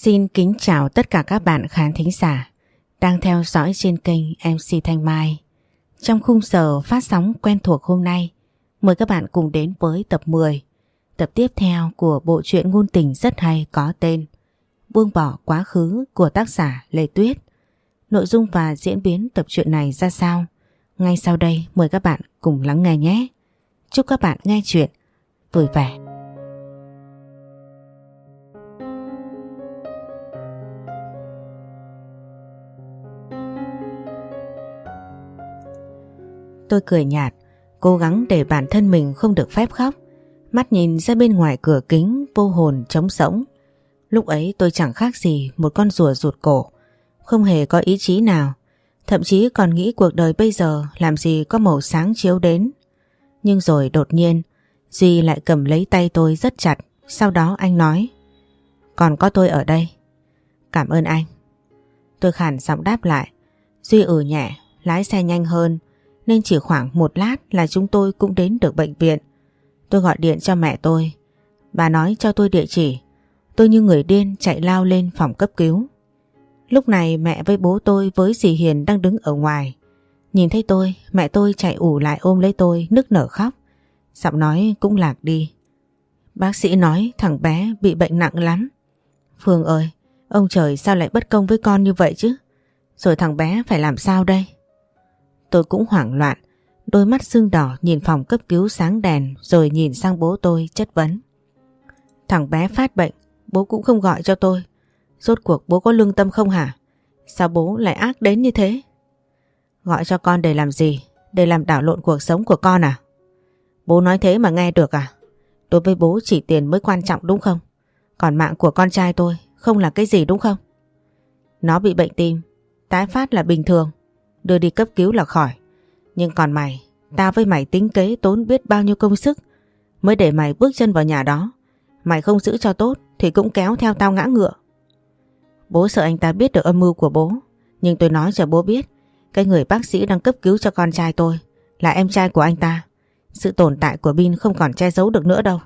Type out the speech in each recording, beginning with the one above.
Xin kính chào tất cả các bạn khán thính giả đang theo dõi trên kênh MC Thanh Mai. Trong khung giờ phát sóng quen thuộc hôm nay, mời các bạn cùng đến với tập 10, tập tiếp theo của bộ truyện ngôn tình rất hay có tên Buông bỏ quá khứ của tác giả Lê Tuyết. Nội dung và diễn biến tập truyện này ra sao? Ngay sau đây mời các bạn cùng lắng nghe nhé. Chúc các bạn nghe chuyện vui vẻ. Tôi cười nhạt, cố gắng để bản thân mình không được phép khóc. Mắt nhìn ra bên ngoài cửa kính vô hồn trống rỗng. Lúc ấy tôi chẳng khác gì một con rùa rụt cổ, không hề có ý chí nào. Thậm chí còn nghĩ cuộc đời bây giờ làm gì có màu sáng chiếu đến. Nhưng rồi đột nhiên Duy lại cầm lấy tay tôi rất chặt. Sau đó anh nói: "Còn có tôi ở đây." "Cảm ơn anh." Tôi khàn giọng đáp lại. Duy nhẹ, lái xe nhanh hơn, nên chỉ khoảng một lát là chúng tôi cũng đến được bệnh viện. Tôi gọi điện cho mẹ tôi. Bà nói cho tôi địa chỉ. Tôi như người điên chạy lao lên phòng cấp cứu. Lúc này mẹ với bố tôi với dì Hiền đang đứng ở ngoài. Nhìn thấy tôi, mẹ tôi chạy ù lại ôm lấy tôi nức nở khóc. Giọng nói cũng lạc đi. "Bác sĩ nói thằng bé bị bệnh nặng lắm." "Phương ơi, ông trời sao lại bất công với con như vậy chứ? Rồi thằng bé phải làm sao đây?" Tôi cũng hoảng loạn, đôi mắt sưng đỏ nhìn phòng cấp cứu sáng đèn rồi nhìn sang bố tôi chất vấn. "Thằng bé phát bệnh, bố cũng không gọi cho tôi. Rốt cuộc bố có lương tâm không hả? Sao bố lại ác đến như thế?" "Gọi cho con để làm gì? Để làm đảo lộn cuộc sống của con à?" "Bố nói thế mà nghe được à? Đối với bố chỉ tiền mới quan trọng đúng không? Còn mạng của con trai tôi không là cái gì đúng không? Nó bị bệnh tim, tái phát là bình thường, đưa đi cấp cứu là khỏi. Nhưng còn mày, tao với mày tính kế tốn biết bao nhiêu công sức mới để mày bước chân vào nhà đó. Mày không giữ cho tốt thì cũng kéo theo tao ngã ngựa." "Bố sợ anh ta biết được âm mưu của bố. Nhưng tôi nói cho bố biết, cái người bác sĩ đang cấp cứu cho con trai tôi là em trai của anh ta. Sự tồn tại của Bin không còn che giấu được nữa đâu."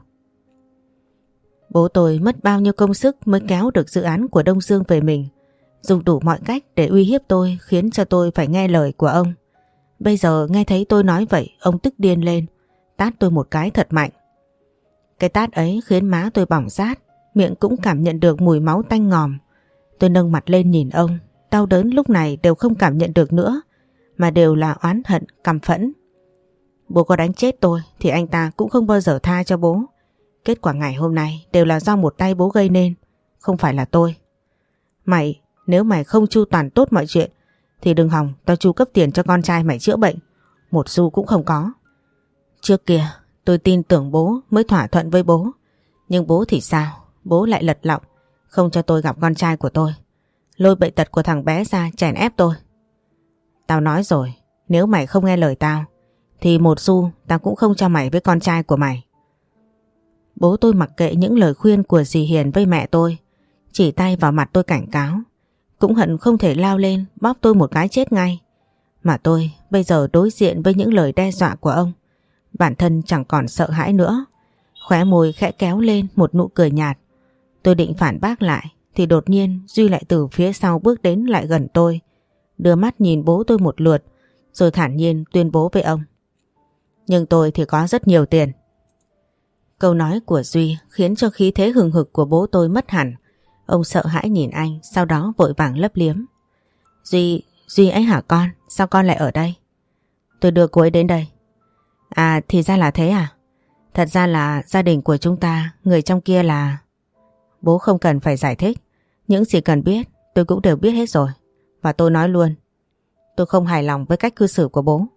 Bố tôi mất bao nhiêu công sức mới kéo được dự án của Đông Dương về mình, dùng đủ mọi cách để uy hiếp tôi, khiến cho tôi phải nghe lời của ông. Bây giờ nghe thấy tôi nói vậy, ông tức điên lên, tát tôi một cái thật mạnh. Cái tát ấy khiến má tôi bỏng rát, miệng cũng cảm nhận được mùi máu tanh ngòm. Tôi nâng mặt lên nhìn ông, đau đớn lúc này đều không cảm nhận được nữa, mà đều là oán hận, căm phẫn. Bố có đánh chết tôi thì anh ta cũng không bao giờ tha cho bố. Kết quả ngày hôm nay đều là do một tay bố gây nên, không phải là tôi. Nếu mày không chu toàn tốt mọi chuyện thì đừng hòng tao chu cấp tiền cho con trai mày chữa bệnh, một xu cũng không có. Trước kia tôi tin tưởng bố mới thỏa thuận với bố, nhưng bố thì sao? Bố lại lật lọng, không cho tôi gặp con trai của tôi, lôi bệnh tật của thằng bé ra chèn ép tôi. Tao nói rồi, nếu mày không nghe lời tao thì một xu tao cũng không cho mày với con trai của mày. Bố tôi mặc kệ những lời khuyên của dì Hiền với mẹ tôi, chỉ tay vào mặt tôi cảnh cáo. Cũng hận không thể lao lên bóp tôi một cái chết ngay. Mà tôi bây giờ đối diện với những lời đe dọa của ông, bản thân chẳng còn sợ hãi nữa. Khóe môi khẽ kéo lên một nụ cười nhạt. Tôi định phản bác lại thì đột nhiên Duy lại từ phía sau bước đến lại gần tôi, đưa mắt nhìn bố tôi một lượt rồi thản nhiên tuyên bố với ông: "Nhưng tôi thì có rất nhiều tiền." Câu nói của Duy khiến cho khí thế hừng hực của bố tôi mất hẳn. Ông sợ hãi nhìn anh, sau đó vội vàng lấp liếm. Duy ấy hả con? Sao con lại ở đây?" "Tôi đưa cô ấy đến đây." "À, thì ra là thế à? Thật ra là gia đình của chúng ta, người trong kia là..." "Bố không cần phải giải thích. Những gì cần biết tôi cũng đều biết hết rồi. Và tôi nói luôn, tôi không hài lòng với cách cư xử của bố.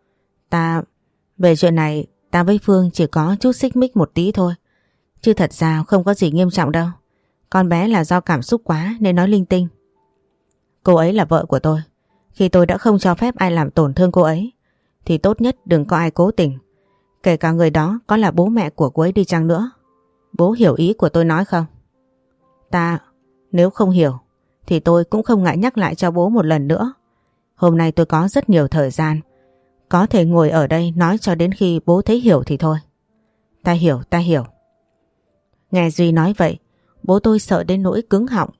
Về chuyện này ta với Phương chỉ có chút xích mích một tí thôi, chứ thật ra không có gì nghiêm trọng đâu. Con bé là do cảm xúc quá nên nói linh tinh. Cô ấy là vợ của tôi. Khi tôi đã không cho phép ai làm tổn thương cô ấy thì tốt nhất đừng có ai cố tình, kể cả người đó có là bố mẹ của cô ấy đi chăng nữa. Bố hiểu ý của tôi nói không?" Nếu không hiểu thì tôi cũng không ngại nhắc lại cho bố một lần nữa. Hôm nay tôi có rất nhiều thời gian, có thể ngồi ở đây nói cho đến khi bố thấy hiểu thì thôi. Ta hiểu. Nghe Duy nói vậy, bố tôi sợ đến nỗi cứng họng,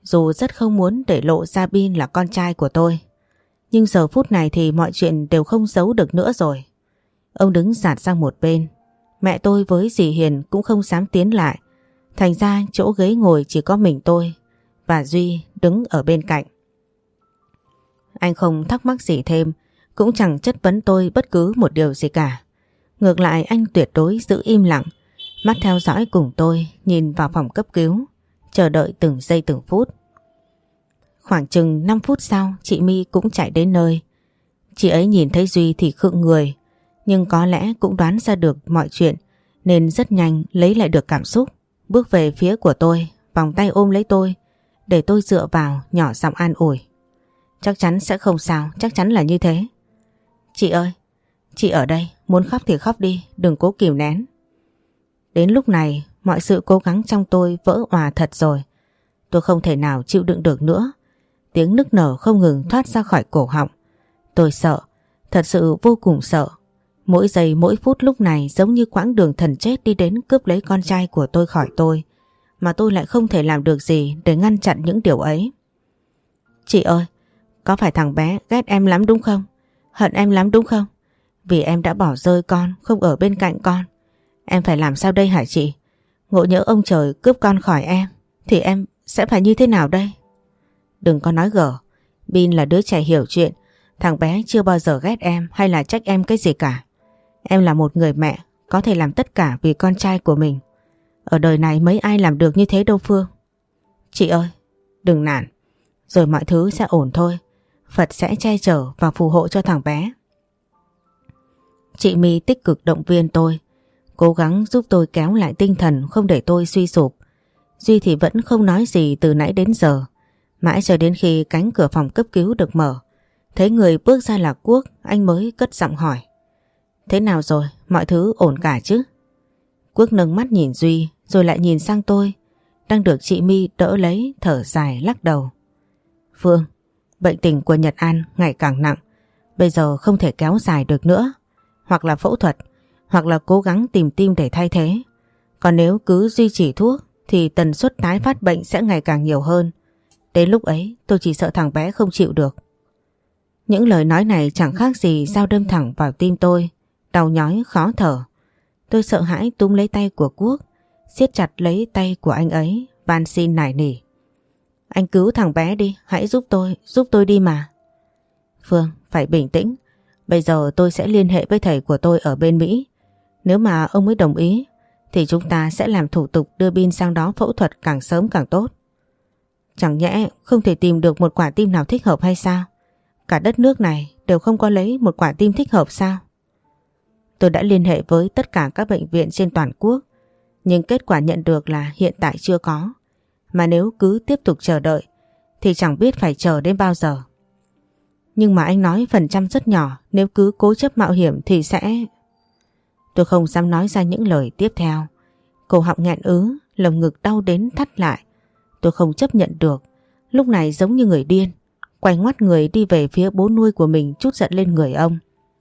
Dù rất không muốn để lộ ra Bin là con trai của tôi, nhưng giờ phút này thì mọi chuyện đều không giấu được nữa rồi. Ông đứng dạt sang một bên. Mẹ tôi với dì Hiền cũng không dám tiến lại. Thành ra chỗ ghế ngồi chỉ có mình tôi và Duy đứng ở bên cạnh. Anh không thắc mắc gì thêm, cũng chẳng chất vấn tôi bất cứ một điều gì cả. Ngược lại anh tuyệt đối giữ im lặng, mắt theo dõi cùng tôi nhìn vào phòng cấp cứu, chờ đợi từng giây từng phút. Khoảng chừng 5 phút sau chị My cũng chạy đến nơi. Chị ấy nhìn thấy Duy thì khựng người, nhưng có lẽ cũng đoán ra được mọi chuyện nên rất nhanh lấy lại được cảm xúc, bước về phía của tôi, vòng tay ôm lấy tôi để tôi dựa vào, nhỏ giọng an ủi. Chắc chắn sẽ không sao, chắc chắn là như thế. Chị ơi, chị ở đây, muốn khóc thì khóc đi, đừng cố kìm nén. Đến lúc này mọi sự cố gắng trong tôi vỡ òa thật rồi. Tôi không thể nào chịu đựng được nữa. Tiếng nức nở không ngừng thoát ra khỏi cổ họng. Tôi sợ, thật sự vô cùng sợ. Mỗi giây mỗi phút lúc này giống như quãng đường thần chết đi đến cướp lấy con trai của tôi khỏi tôi, mà tôi lại không thể làm được gì để ngăn chặn những điều ấy. Chị ơi, có phải thằng bé ghét em lắm đúng không? Hận em lắm đúng không? Vì em đã bỏ rơi con, không ở bên cạnh con. Em phải làm sao đây hả chị? Ngộ nhỡ ông trời cướp con khỏi em thì em sẽ phải như thế nào đây? Đừng có nói gở. Bin là đứa trẻ hiểu chuyện. Thằng bé chưa bao giờ ghét em hay là trách em cái gì cả. Em là một người mẹ, có thể làm tất cả vì con trai của mình. Ở đời này mấy ai làm được như thế đâu Phương. Chị ơi, đừng nản. Rồi mọi thứ sẽ ổn thôi. Phật sẽ che chở và phù hộ cho thằng bé. Chị My tích cực động viên tôi, cố gắng giúp tôi kéo lại tinh thần, không để tôi suy sụp. Duy thì vẫn không nói gì từ nãy đến giờ. Mãi cho đến khi cánh cửa phòng cấp cứu được mở, thấy người bước ra là Quốc, anh mới cất giọng hỏi. Thế nào rồi, mọi thứ ổn cả chứ? Quốc nâng mắt nhìn Duy rồi lại nhìn sang tôi, đang được chị My đỡ lấy, thở dài lắc đầu. Phương, bệnh tình của Nhật An ngày càng nặng, bây giờ không thể kéo dài được nữa. Hoặc là phẫu thuật, hoặc là cố gắng tìm tim để thay thế. Còn nếu cứ duy trì thuốc thì tần suất tái phát bệnh sẽ ngày càng nhiều hơn. Đến lúc ấy tôi chỉ sợ thằng bé không chịu được. Những lời nói này chẳng khác gì dao đâm thẳng vào tim tôi, đau nhói khó thở. Tôi sợ hãi túm lấy tay của Quốc, siết chặt lấy tay của anh ấy, van xin nài nỉ. Anh cứu thằng bé đi, hãy giúp tôi đi mà. Phương, phải bình tĩnh. Bây giờ tôi sẽ liên hệ với thầy của tôi ở bên Mỹ. Nếu mà ông ấy đồng ý thì chúng ta sẽ làm thủ tục đưa Bin sang đó phẫu thuật càng sớm càng tốt. Chẳng nhẽ không thể tìm được một quả tim nào thích hợp hay sao? Cả đất nước này đều không có lấy một quả tim thích hợp sao? Tôi đã liên hệ với tất cả các bệnh viện trên toàn quốc, nhưng kết quả nhận được là hiện tại chưa có. Mà nếu cứ tiếp tục chờ đợi thì chẳng biết phải chờ đến bao giờ. Nhưng mà anh nói phần trăm rất nhỏ, nếu cứ cố chấp mạo hiểm thì sẽ... Tôi không dám nói ra những lời tiếp theo. Cổ họng nghẹn ứ, lồng ngực đau đến thắt lại. Tôi không chấp nhận được. Lúc này giống như người điên, quay ngoắt người đi về phía bố nuôi của mình, trút giận lên người ông.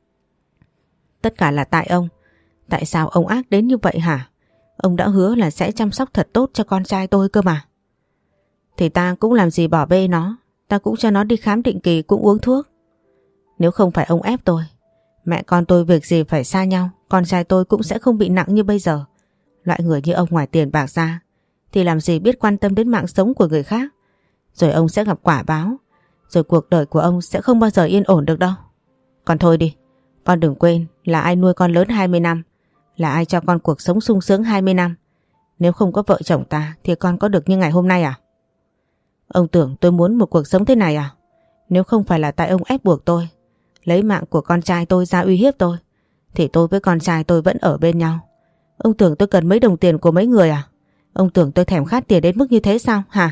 Tất cả là tại ông. Tại sao ông ác đến như vậy hả? Ông đã hứa là sẽ chăm sóc thật tốt cho con trai tôi cơ mà. Thì ta cũng làm gì bỏ bê nó. Ta cũng cho nó đi khám định kỳ, cũng uống thuốc. Nếu không phải ông ép tôi, mẹ con tôi việc gì phải xa nhau, con trai tôi cũng sẽ không bị nặng như bây giờ. Loại người như ông ngoài tiền bạc ra thì làm gì biết quan tâm đến mạng sống của người khác. Rồi ông sẽ gặp quả báo. Rồi cuộc đời của ông sẽ không bao giờ yên ổn được đâu. Còn thôi đi, con đừng quên là ai nuôi con lớn 20 năm, là ai cho con cuộc sống sung sướng 20 năm. Nếu không có vợ chồng ta thì con có được như ngày hôm nay à? Ông tưởng tôi muốn một cuộc sống thế này à? Nếu không phải là tại ông ép buộc tôi, lấy mạng của con trai tôi ra uy hiếp tôi, thì tôi với con trai tôi vẫn ở bên nhau. Ông tưởng tôi cần mấy đồng tiền của mấy người à? Ông tưởng tôi thèm khát tiền đến mức như thế sao hả?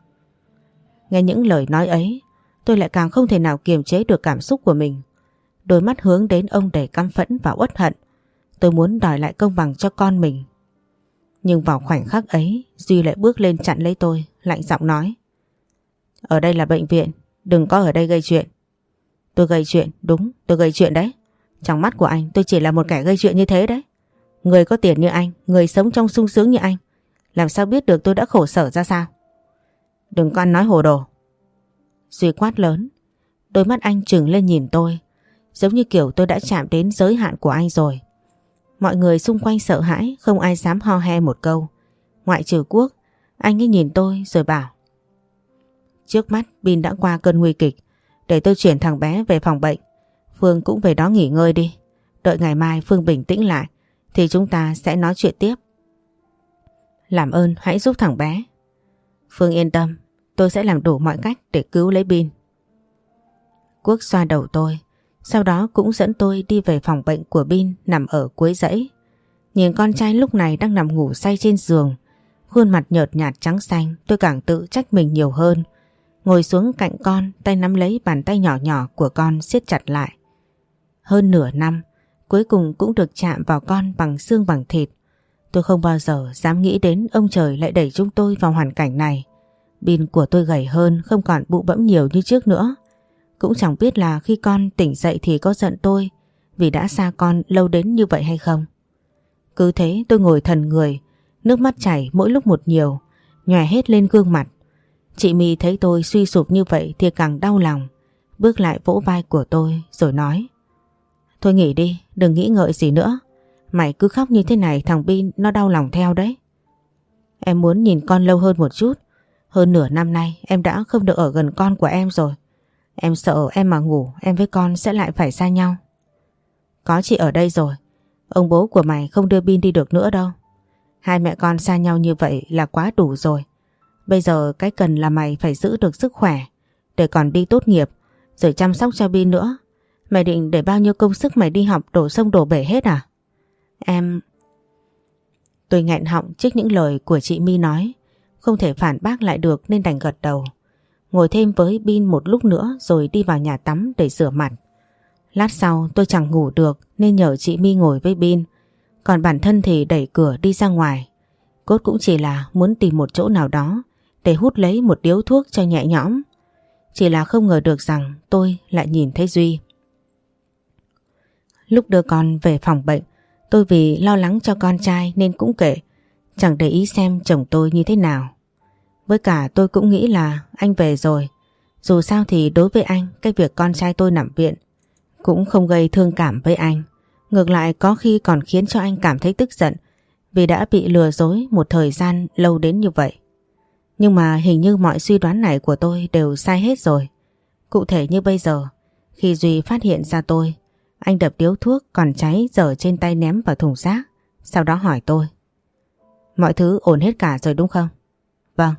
Nghe những lời nói ấy, tôi lại càng không thể nào kiềm chế được cảm xúc của mình. Đôi mắt hướng đến ông đầy căm phẫn và uất hận. Tôi muốn đòi lại công bằng cho con mình. Nhưng vào khoảnh khắc ấy, Duy lại bước lên chặn lấy tôi, lạnh giọng nói. Ở đây là bệnh viện, đừng có ở đây gây chuyện. Tôi gây chuyện, đúng, tôi gây chuyện đấy. Trong mắt của anh tôi chỉ là một kẻ gây chuyện như thế đấy. Người có tiền như anh, người sống trong sung sướng như anh, làm sao biết được tôi đã khổ sở ra sao? Đừng có ăn nói hồ đồ. Duy quát lớn. Đôi mắt anh trừng lên nhìn tôi, giống như kiểu tôi đã chạm đến giới hạn của anh rồi. Mọi người xung quanh sợ hãi, không ai dám ho he một câu. Ngoại trừ Quốc. Anh ấy nhìn tôi rồi bảo: trước mắt Bin đã qua cơn nguy kịch, để tôi chuyển thằng bé về phòng bệnh. Phương cũng về đó nghỉ ngơi đi. Đợi ngày mai Phương bình tĩnh lại thì chúng ta sẽ nói chuyện tiếp. Làm ơn hãy giúp thằng bé. Phương yên tâm, tôi sẽ làm đủ mọi cách để cứu lấy Bin. Quốc xoa đầu tôi, sau đó cũng dẫn tôi đi về phòng bệnh của Bin nằm ở cuối dãy. Nhìn con trai lúc này đang nằm ngủ say trên giường, khuôn mặt nhợt nhạt trắng xanh, tôi càng tự trách mình nhiều hơn. Ngồi xuống cạnh con, tay nắm lấy bàn tay nhỏ nhỏ của con siết chặt lại. Hơn nửa năm, cuối cùng cũng được chạm vào con bằng xương bằng thịt. Tôi không bao giờ dám nghĩ đến ông trời lại đẩy chúng tôi vào hoàn cảnh này. Bin của tôi gầy hơn, không còn bụ bẫm nhiều như trước nữa. Cũng chẳng biết là khi con tỉnh dậy thì có giận tôi vì đã xa con lâu đến như vậy hay không. Cứ thế tôi ngồi thần người, nước mắt chảy mỗi lúc một nhiều, nhòe hết lên gương mặt. Chị My thấy tôi suy sụp như vậy thì càng đau lòng, bước lại vỗ vai của tôi rồi nói: thôi nghỉ đi, đừng nghĩ ngợi gì nữa. Mày cứ khóc như thế này thằng Bin nó đau lòng theo đấy. Em muốn nhìn con lâu hơn một chút. Hơn nửa năm nay em đã không được ở gần con của em rồi. Em sợ em mà ngủ em với con sẽ lại phải xa nhau. Có chị ở đây rồi, ông bố của mày không đưa Bin đi được nữa đâu. Hai mẹ con xa nhau như vậy là quá đủ rồi. Bây giờ cái cần là mày phải giữ được sức khỏe để còn đi tốt nghiệp rồi chăm sóc cho Bin nữa. Mày định để bao nhiêu công sức mày đi học đổ sông đổ bể hết à? Em... Tôi nghẹn họng trước những lời của chị My nói, không thể phản bác lại được nên đành gật đầu. Ngồi thêm với Bin một lúc nữa rồi đi vào nhà tắm để rửa mặt. Lát sau tôi chẳng ngủ được nên nhờ chị My ngồi với Bin, còn bản thân thì đẩy cửa đi ra ngoài. Cốt cũng chỉ là muốn tìm một chỗ nào đó để hút lấy một điếu thuốc cho nhẹ nhõm. Chỉ là không ngờ được rằng tôi lại nhìn thấy Duy. Lúc đưa con về phòng bệnh, tôi vì lo lắng cho con trai nên cũng kệ, chẳng để ý xem chồng tôi như thế nào. Với cả tôi cũng nghĩ là anh về rồi. Dù sao thì đối với anh, cái việc con trai tôi nằm viện cũng không gây thương cảm với anh. Ngược lại có khi còn khiến cho anh cảm thấy tức giận vì đã bị lừa dối một thời gian lâu đến như vậy. Nhưng mà hình như mọi suy đoán này của tôi đều sai hết rồi. Cụ thể như bây giờ, khi Duy phát hiện ra tôi, anh đập điếu thuốc còn cháy dở trên tay ném vào thùng rác. Sau đó hỏi tôi: mọi thứ ổn hết cả rồi đúng không? Vâng.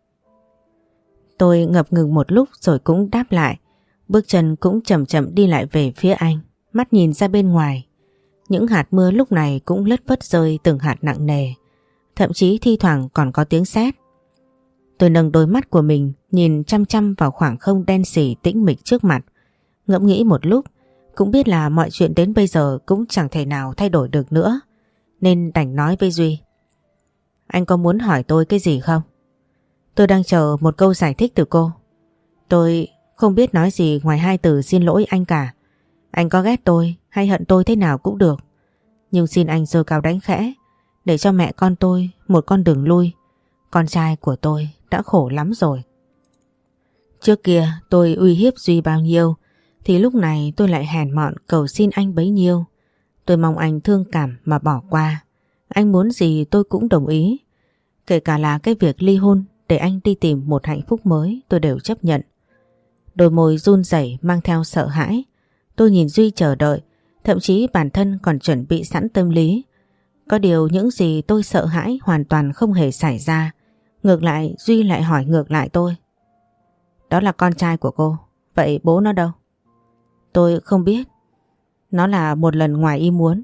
Tôi ngập ngừng một lúc rồi cũng đáp lại. Bước chân cũng chậm chậm đi lại về phía anh, mắt nhìn ra bên ngoài. Những hạt mưa lúc này cũng lất phất rơi từng hạt nặng nề, thậm chí thi thoảng còn có tiếng sét. Tôi nâng đôi mắt của mình nhìn chăm chăm vào khoảng không đen sì tĩnh mịch trước mặt, ngẫm nghĩ một lúc, cũng biết là mọi chuyện đến bây giờ cũng chẳng thể nào thay đổi được nữa, nên đành nói với Duy: anh có muốn hỏi tôi cái gì không? Tôi đang chờ một câu giải thích từ cô. Tôi không biết nói gì ngoài hai từ xin lỗi anh cả. Anh có ghét tôi hay hận tôi thế nào cũng được, nhưng xin anh giơ cao đánh khẽ để cho mẹ con tôi một con đường lui. Con trai của tôi đã khổ lắm rồi. Trước kia tôi uy hiếp Duy bao nhiêu thì lúc này tôi lại hèn mọn cầu xin anh bấy nhiêu. Tôi mong anh thương cảm mà bỏ qua. Anh muốn gì tôi cũng đồng ý, kể cả là cái việc ly hôn để anh đi tìm một hạnh phúc mới tôi đều chấp nhận. Đôi môi run rẩy mang theo sợ hãi. Tôi nhìn Duy chờ đợi, thậm chí bản thân còn chuẩn bị sẵn tâm lý. Có điều những gì tôi sợ hãi hoàn toàn không hề xảy ra. Ngược lại Duy lại hỏi ngược lại tôi: đó là con trai của cô, vậy bố nó đâu? Tôi không biết. Nó là một lần ngoài ý muốn.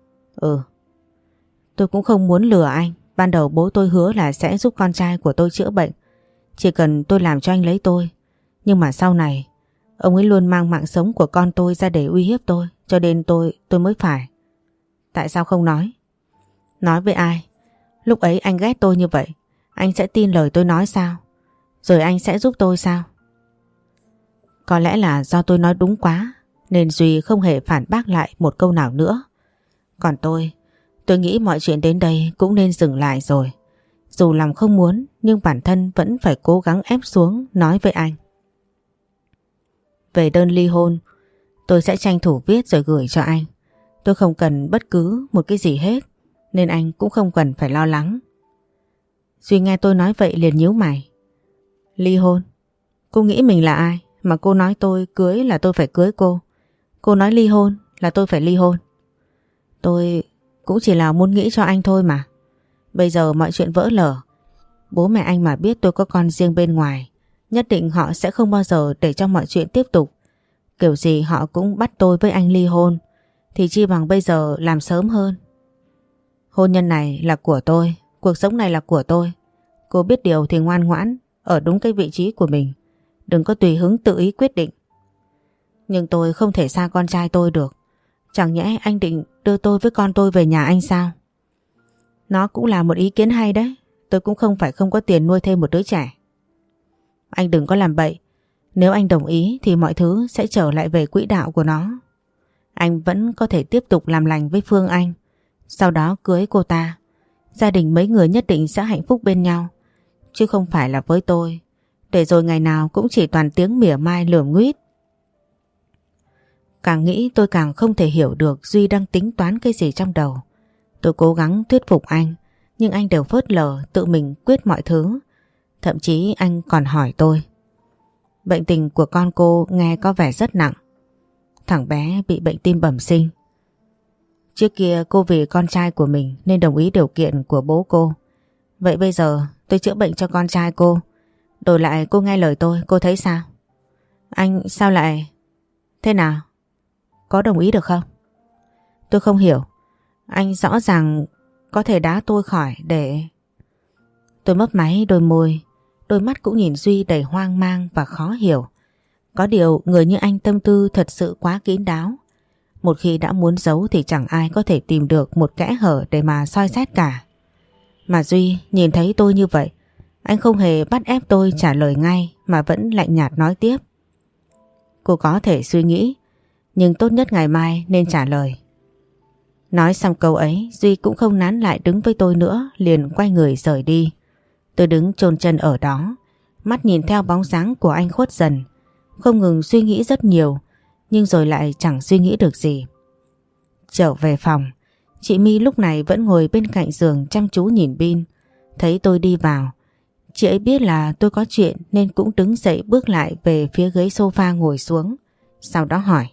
Tôi cũng không muốn lừa anh. Ban đầu bố tôi hứa là sẽ giúp con trai của tôi chữa bệnh, chỉ cần tôi làm cho anh lấy tôi. Nhưng mà sau này ông ấy luôn mang mạng sống của con tôi ra để uy hiếp tôi, cho nên tôi mới phải. Tại sao không nói? Nói với ai? Lúc ấy anh ghét tôi như vậy, anh sẽ tin lời tôi nói sao? Rồi anh sẽ giúp tôi sao? Có lẽ là do tôi nói đúng quá nên Duy không hề phản bác lại một câu nào nữa. Còn tôi nghĩ mọi chuyện đến đây cũng nên dừng lại rồi. Dù lòng không muốn nhưng bản thân vẫn phải cố gắng ép xuống nói với anh. Về đơn ly hôn, tôi sẽ tranh thủ viết rồi gửi cho anh. Tôi không cần bất cứ một cái gì hết, nên anh cũng không cần phải lo lắng. Duy nghe tôi nói vậy liền nhíu mày. Ly hôn? Cô nghĩ mình là ai mà cô nói tôi cưới là tôi phải cưới cô? Cô nói ly hôn là tôi phải ly hôn. Tôi cũng chỉ là muốn nghĩ cho anh thôi mà. Bây giờ mọi chuyện vỡ lở. Bố mẹ anh mà biết tôi có con riêng bên ngoài, nhất định họ sẽ không bao giờ để cho mọi chuyện tiếp tục. Kiểu gì họ cũng bắt tôi với anh ly hôn, thì chi bằng bây giờ làm sớm hơn. Hôn nhân này là của tôi, cuộc sống này là của tôi. Cô biết điều thì ngoan ngoãn, ở đúng cái vị trí của mình. Đừng có tùy hứng tự ý quyết định. Nhưng tôi không thể xa con trai tôi được. Chẳng nhẽ anh định đưa tôi với con tôi về nhà anh sao? Nó cũng là một ý kiến hay đấy. Tôi cũng không phải không có tiền nuôi thêm một đứa trẻ. Anh đừng có làm bậy. Nếu anh đồng ý thì mọi thứ sẽ trở lại về quỹ đạo của nó. Anh vẫn có thể tiếp tục làm lành với Phương Anh, sau đó cưới cô ta. Gia đình mấy người nhất định sẽ hạnh phúc bên nhau, chứ không phải là với tôi, để rồi ngày nào cũng chỉ toàn tiếng mỉa mai lườm nguýt. Càng nghĩ tôi càng không thể hiểu được Duy đang tính toán cái gì trong đầu. Tôi cố gắng thuyết phục anh, nhưng anh đều phớt lờ tự mình quyết mọi thứ. Thậm chí anh còn hỏi tôi. Bệnh tình của con cô nghe có vẻ rất nặng. Thằng bé bị bệnh tim bẩm sinh. Trước kia cô vì con trai của mình nên đồng ý điều kiện của bố cô. Vậy bây giờ tôi chữa bệnh cho con trai cô, đổi lại cô nghe lời tôi, cô thấy sao? Anh sao lại... Thế nào? Có đồng ý được không? Tôi không hiểu. Anh rõ ràng có thể đá tôi khỏi để... Tôi mấp máy đôi môi, đôi mắt cũng nhìn Duy đầy hoang mang và khó hiểu. Có điều người như anh tâm tư thật sự quá kín đáo. Một khi đã muốn giấu thì chẳng ai có thể tìm được một kẽ hở để mà soi xét cả. Mà Duy nhìn thấy tôi như vậy, anh không hề bắt ép tôi trả lời ngay mà vẫn lạnh nhạt nói tiếp. Cô có thể suy nghĩ, nhưng tốt nhất ngày mai nên trả lời. Nói xong câu ấy, Duy cũng không nán lại đứng với tôi nữa, liền quay người rời đi. Tôi đứng chôn chân ở đó, mắt nhìn theo bóng dáng của anh khuất dần, không ngừng suy nghĩ rất nhiều, nhưng rồi lại chẳng suy nghĩ được gì. Trở về phòng, chị My lúc này vẫn ngồi bên cạnh giường chăm chú nhìn pin. Thấy tôi đi vào, chị ấy biết là tôi có chuyện nên cũng đứng dậy bước lại về phía ghế sofa ngồi xuống. Sau đó hỏi.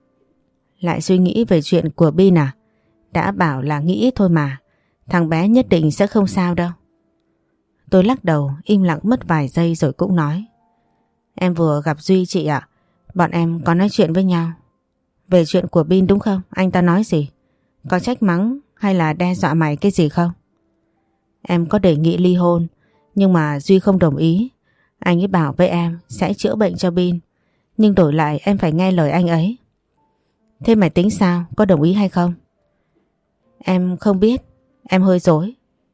Lại suy nghĩ về chuyện của Bin à? Đã bảo là nghĩ thôi mà, thằng bé nhất định sẽ không sao đâu. Tôi lắc đầu, im lặng mất vài giây rồi cũng nói. Em vừa gặp Duy chị ạ, bọn em có nói chuyện với nhau. Về chuyện của Bin đúng không? Anh ta nói gì? Có trách mắng hay là đe dọa mày cái gì không? Em có đề nghị ly hôn, nhưng mà Duy không đồng ý. Anh ấy bảo với em sẽ chữa bệnh cho Bin, nhưng đổi lại em phải nghe lời anh ấy. Thế mày tính sao? Có đồng ý hay không? Em không biết, em hơi rối.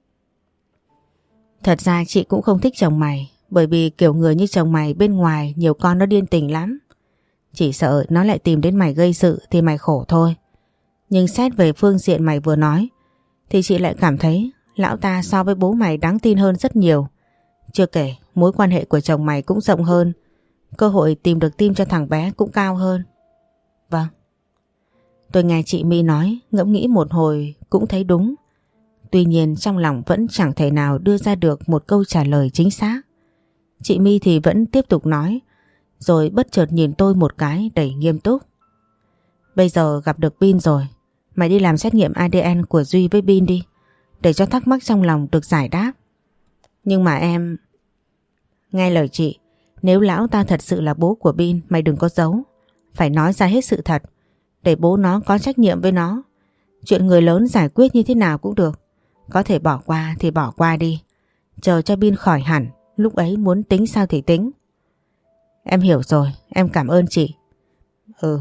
Thật ra chị cũng không thích chồng mày, bởi vì kiểu người như chồng mày bên ngoài nhiều con nó điên tình lắm. Chỉ sợ nó lại tìm đến mày gây sự thì mày khổ thôi. Nhưng xét về phương diện mày vừa nói thì chị lại cảm thấy lão ta so với bố mày đáng tin hơn rất nhiều. Chưa kể mối quan hệ của chồng mày cũng rộng hơn, cơ hội tìm được tim cho thằng bé cũng cao hơn. Vâng. Tôi nghe chị My nói, ngẫm nghĩ một hồi cũng thấy đúng. Tuy nhiên trong lòng vẫn chẳng thể nào đưa ra được một câu trả lời chính xác. Chị My thì vẫn tiếp tục nói, rồi bất chợt nhìn tôi một cái đầy nghiêm túc. Bây giờ gặp được Bin rồi, mày đi làm xét nghiệm ADN của Duy với Bin đi, để cho thắc mắc trong lòng được giải đáp. Nhưng mà em... Nghe lời chị, nếu lão ta thật sự là bố của Bin, mày đừng có giấu, phải nói ra hết sự thật, để bố nó có trách nhiệm với nó. Chuyện người lớn giải quyết như thế nào cũng được, có thể bỏ qua thì bỏ qua đi, chờ cho Bin khỏi hẳn, lúc ấy muốn tính sao thì tính. Em hiểu rồi, em cảm ơn chị. Ừ.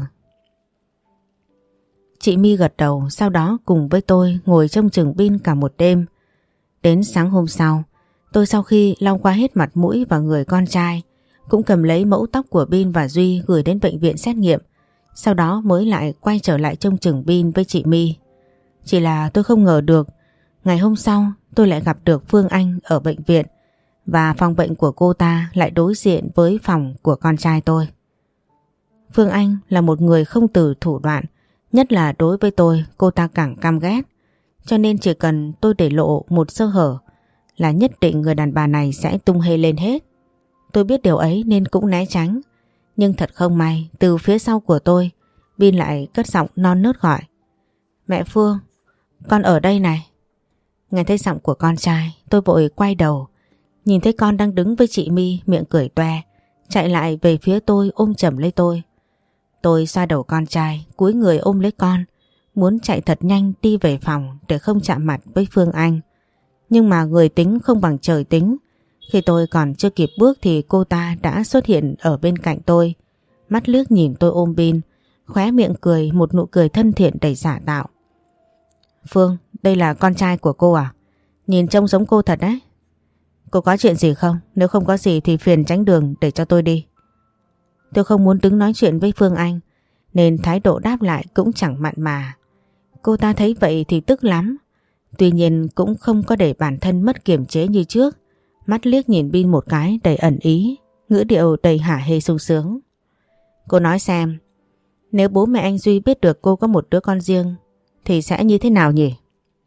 Chị My gật đầu, sau đó cùng với tôi ngồi trông chừng Bin cả một đêm. Đến sáng hôm sau, tôi sau khi lau qua hết mặt mũi và người con trai, cũng cầm lấy mẫu tóc của Bin và Duy gửi đến bệnh viện xét nghiệm. Sau đó mới lại quay trở lại trông chừng Bin với chị My. Chỉ là tôi không ngờ được, ngày hôm sau tôi lại gặp được Phương Anh ở bệnh viện và phòng bệnh của cô ta lại đối diện với phòng của con trai tôi. Phương Anh là một người không từ thủ đoạn, nhất là đối với tôi cô ta càng căm ghét. Cho nên chỉ cần tôi để lộ một sơ hở là nhất định người đàn bà này sẽ tung hê lên hết. Tôi biết điều ấy nên cũng né tránh. Nhưng thật không may, từ phía sau của tôi, Bin lại cất giọng non nớt gọi. Mẹ Phương, con ở đây này. Nghe thấy giọng của con trai, tôi vội quay đầu. Nhìn thấy con đang đứng với chị My miệng cười toe, chạy lại về phía tôi ôm chầm lấy tôi. Tôi xoa đầu con trai, cúi người ôm lấy con, muốn chạy thật nhanh đi về phòng để không chạm mặt với Phương Anh. Nhưng mà người tính không bằng trời tính. Khi tôi còn chưa kịp bước thì cô ta đã xuất hiện ở bên cạnh tôi. Mắt liếc nhìn tôi ôm Bin, khóe miệng cười một nụ cười thân thiện đầy giả tạo. Phương, đây là con trai của cô à? Nhìn trông giống cô thật đấy. Cô có chuyện gì không? Nếu không có gì thì phiền tránh đường để cho tôi đi. Tôi không muốn đứng nói chuyện với Phương Anh nên thái độ đáp lại cũng chẳng mặn mà. Cô ta thấy vậy thì tức lắm. Tuy nhiên cũng không có để bản thân mất kiềm chế như trước. Mắt liếc nhìn Bin một cái đầy ẩn ý, ngữ điệu đầy hả hê sung sướng. Cô nói xem, nếu bố mẹ anh Duy biết được cô có một đứa con riêng thì sẽ như thế nào nhỉ?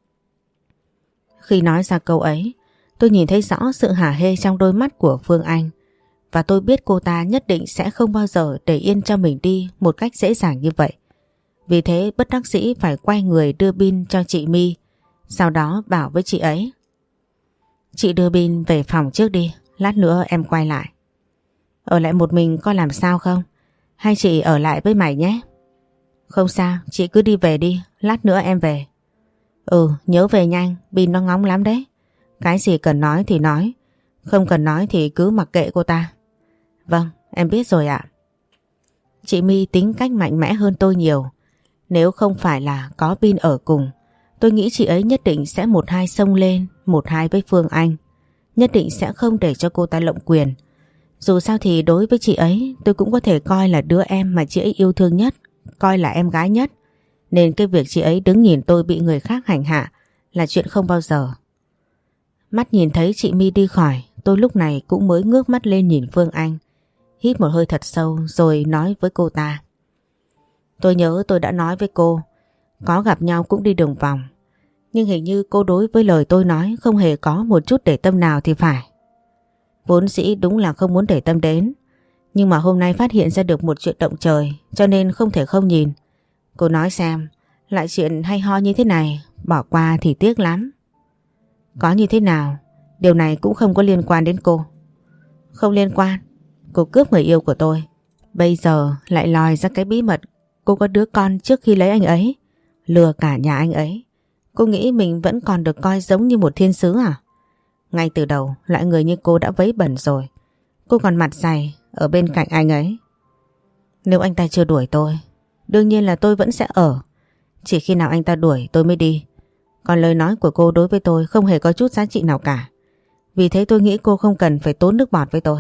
Khi nói ra câu ấy, tôi nhìn thấy rõ sự hả hê trong đôi mắt của Phương Anh. Và tôi biết cô ta nhất định sẽ không bao giờ để yên cho mình đi một cách dễ dàng như vậy. Vì thế bất đắc dĩ phải quay người đưa Bin cho chị My. Sau đó bảo với chị ấy. Chị đưa Bin về phòng trước đi, lát nữa em quay lại. Ở lại một mình có làm sao không? Hay chị ở lại với mày nhé? Không sao, chị cứ đi về đi, lát nữa em về. Ừ, nhớ về nhanh, Bin nó ngóng lắm đấy. Cái gì cần nói thì nói, không cần nói thì cứ mặc kệ cô ta. Vâng, em biết rồi ạ. Chị My tính cách mạnh mẽ hơn tôi nhiều. Nếu không phải là có Bin ở cùng, tôi nghĩ chị ấy nhất định sẽ một hai xông lên, một hai với Phương Anh. Nhất định sẽ không để cho cô ta lộng quyền. Dù sao thì đối với chị ấy, tôi cũng có thể coi là đứa em mà chị ấy yêu thương nhất, coi là em gái nhất. Nên cái việc chị ấy đứng nhìn tôi bị người khác hành hạ là chuyện không bao giờ. Mắt nhìn thấy chị My đi khỏi, tôi lúc này cũng mới ngước mắt lên nhìn Phương Anh. Hít một hơi thật sâu rồi nói với cô ta. Tôi nhớ tôi đã nói với cô, có gặp nhau cũng đi đường vòng. Nhưng hình như cô đối với lời tôi nói không hề có một chút để tâm nào thì phải. Vốn dĩ đúng là không muốn để tâm đến. Nhưng mà hôm nay phát hiện ra được một chuyện động trời cho nên không thể không nhìn. Cô nói xem, lại chuyện hay ho như thế này, bỏ qua thì tiếc lắm. Có như thế nào, điều này cũng không có liên quan đến cô. Không liên quan, cô cướp người yêu của tôi. Bây giờ lại lòi ra cái bí mật cô có đứa con trước khi lấy anh ấy, lừa cả nhà anh ấy. Cô nghĩ mình vẫn còn được coi giống như một thiên sứ à? Ngay từ đầu, loại người như cô đã vấy bẩn rồi. Cô còn mặt dày ở bên cạnh anh ấy. Nếu anh ta chưa đuổi tôi, đương nhiên là tôi vẫn sẽ ở. Chỉ khi nào anh ta đuổi tôi mới đi. Còn lời nói của cô đối với tôi không hề có chút giá trị nào cả. Vì thế tôi nghĩ cô không cần phải tốn nước bọt với tôi.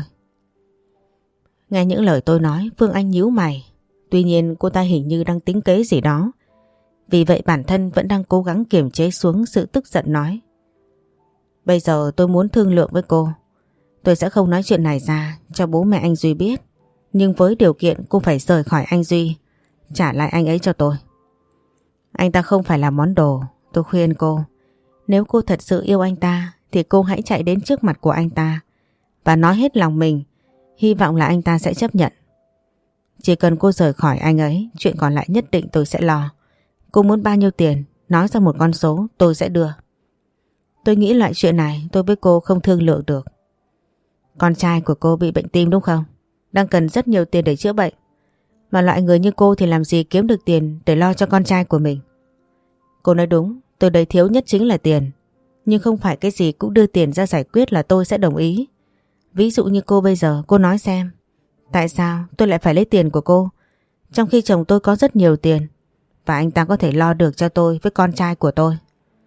Nghe những lời tôi nói, Phương Anh nhíu mày. Tuy nhiên cô ta hình như đang tính kế gì đó. Vì vậy bản thân vẫn đang cố gắng kiềm chế xuống sự tức giận nói. Bây giờ tôi muốn thương lượng với cô. Tôi sẽ không nói chuyện này ra cho bố mẹ anh Duy biết. Nhưng với điều kiện cô phải rời khỏi anh Duy, trả lại anh ấy cho tôi. Anh ta không phải là món đồ. Tôi khuyên cô, nếu cô thật sự yêu anh ta thì cô hãy chạy đến trước mặt của anh ta và nói hết lòng mình. Hy vọng là anh ta sẽ chấp nhận. Chỉ cần cô rời khỏi anh ấy, chuyện còn lại nhất định tôi sẽ lo. Cô muốn bao nhiêu tiền, nói ra một con số tôi sẽ đưa. Tôi nghĩ loại chuyện này tôi với cô không thương lượng được. Con trai của cô bị bệnh tim đúng không? Đang cần rất nhiều tiền để chữa bệnh. Mà loại người như cô thì làm gì kiếm được tiền để lo cho con trai của mình. Cô nói đúng, tôi đây thiếu nhất chính là tiền. Nhưng không phải cái gì cũng đưa tiền ra giải quyết là tôi sẽ đồng ý. Ví dụ như cô bây giờ, cô nói xem, tại sao tôi lại phải lấy tiền của cô, trong khi chồng tôi có rất nhiều tiền và anh ta có thể lo được cho tôi với con trai của tôi.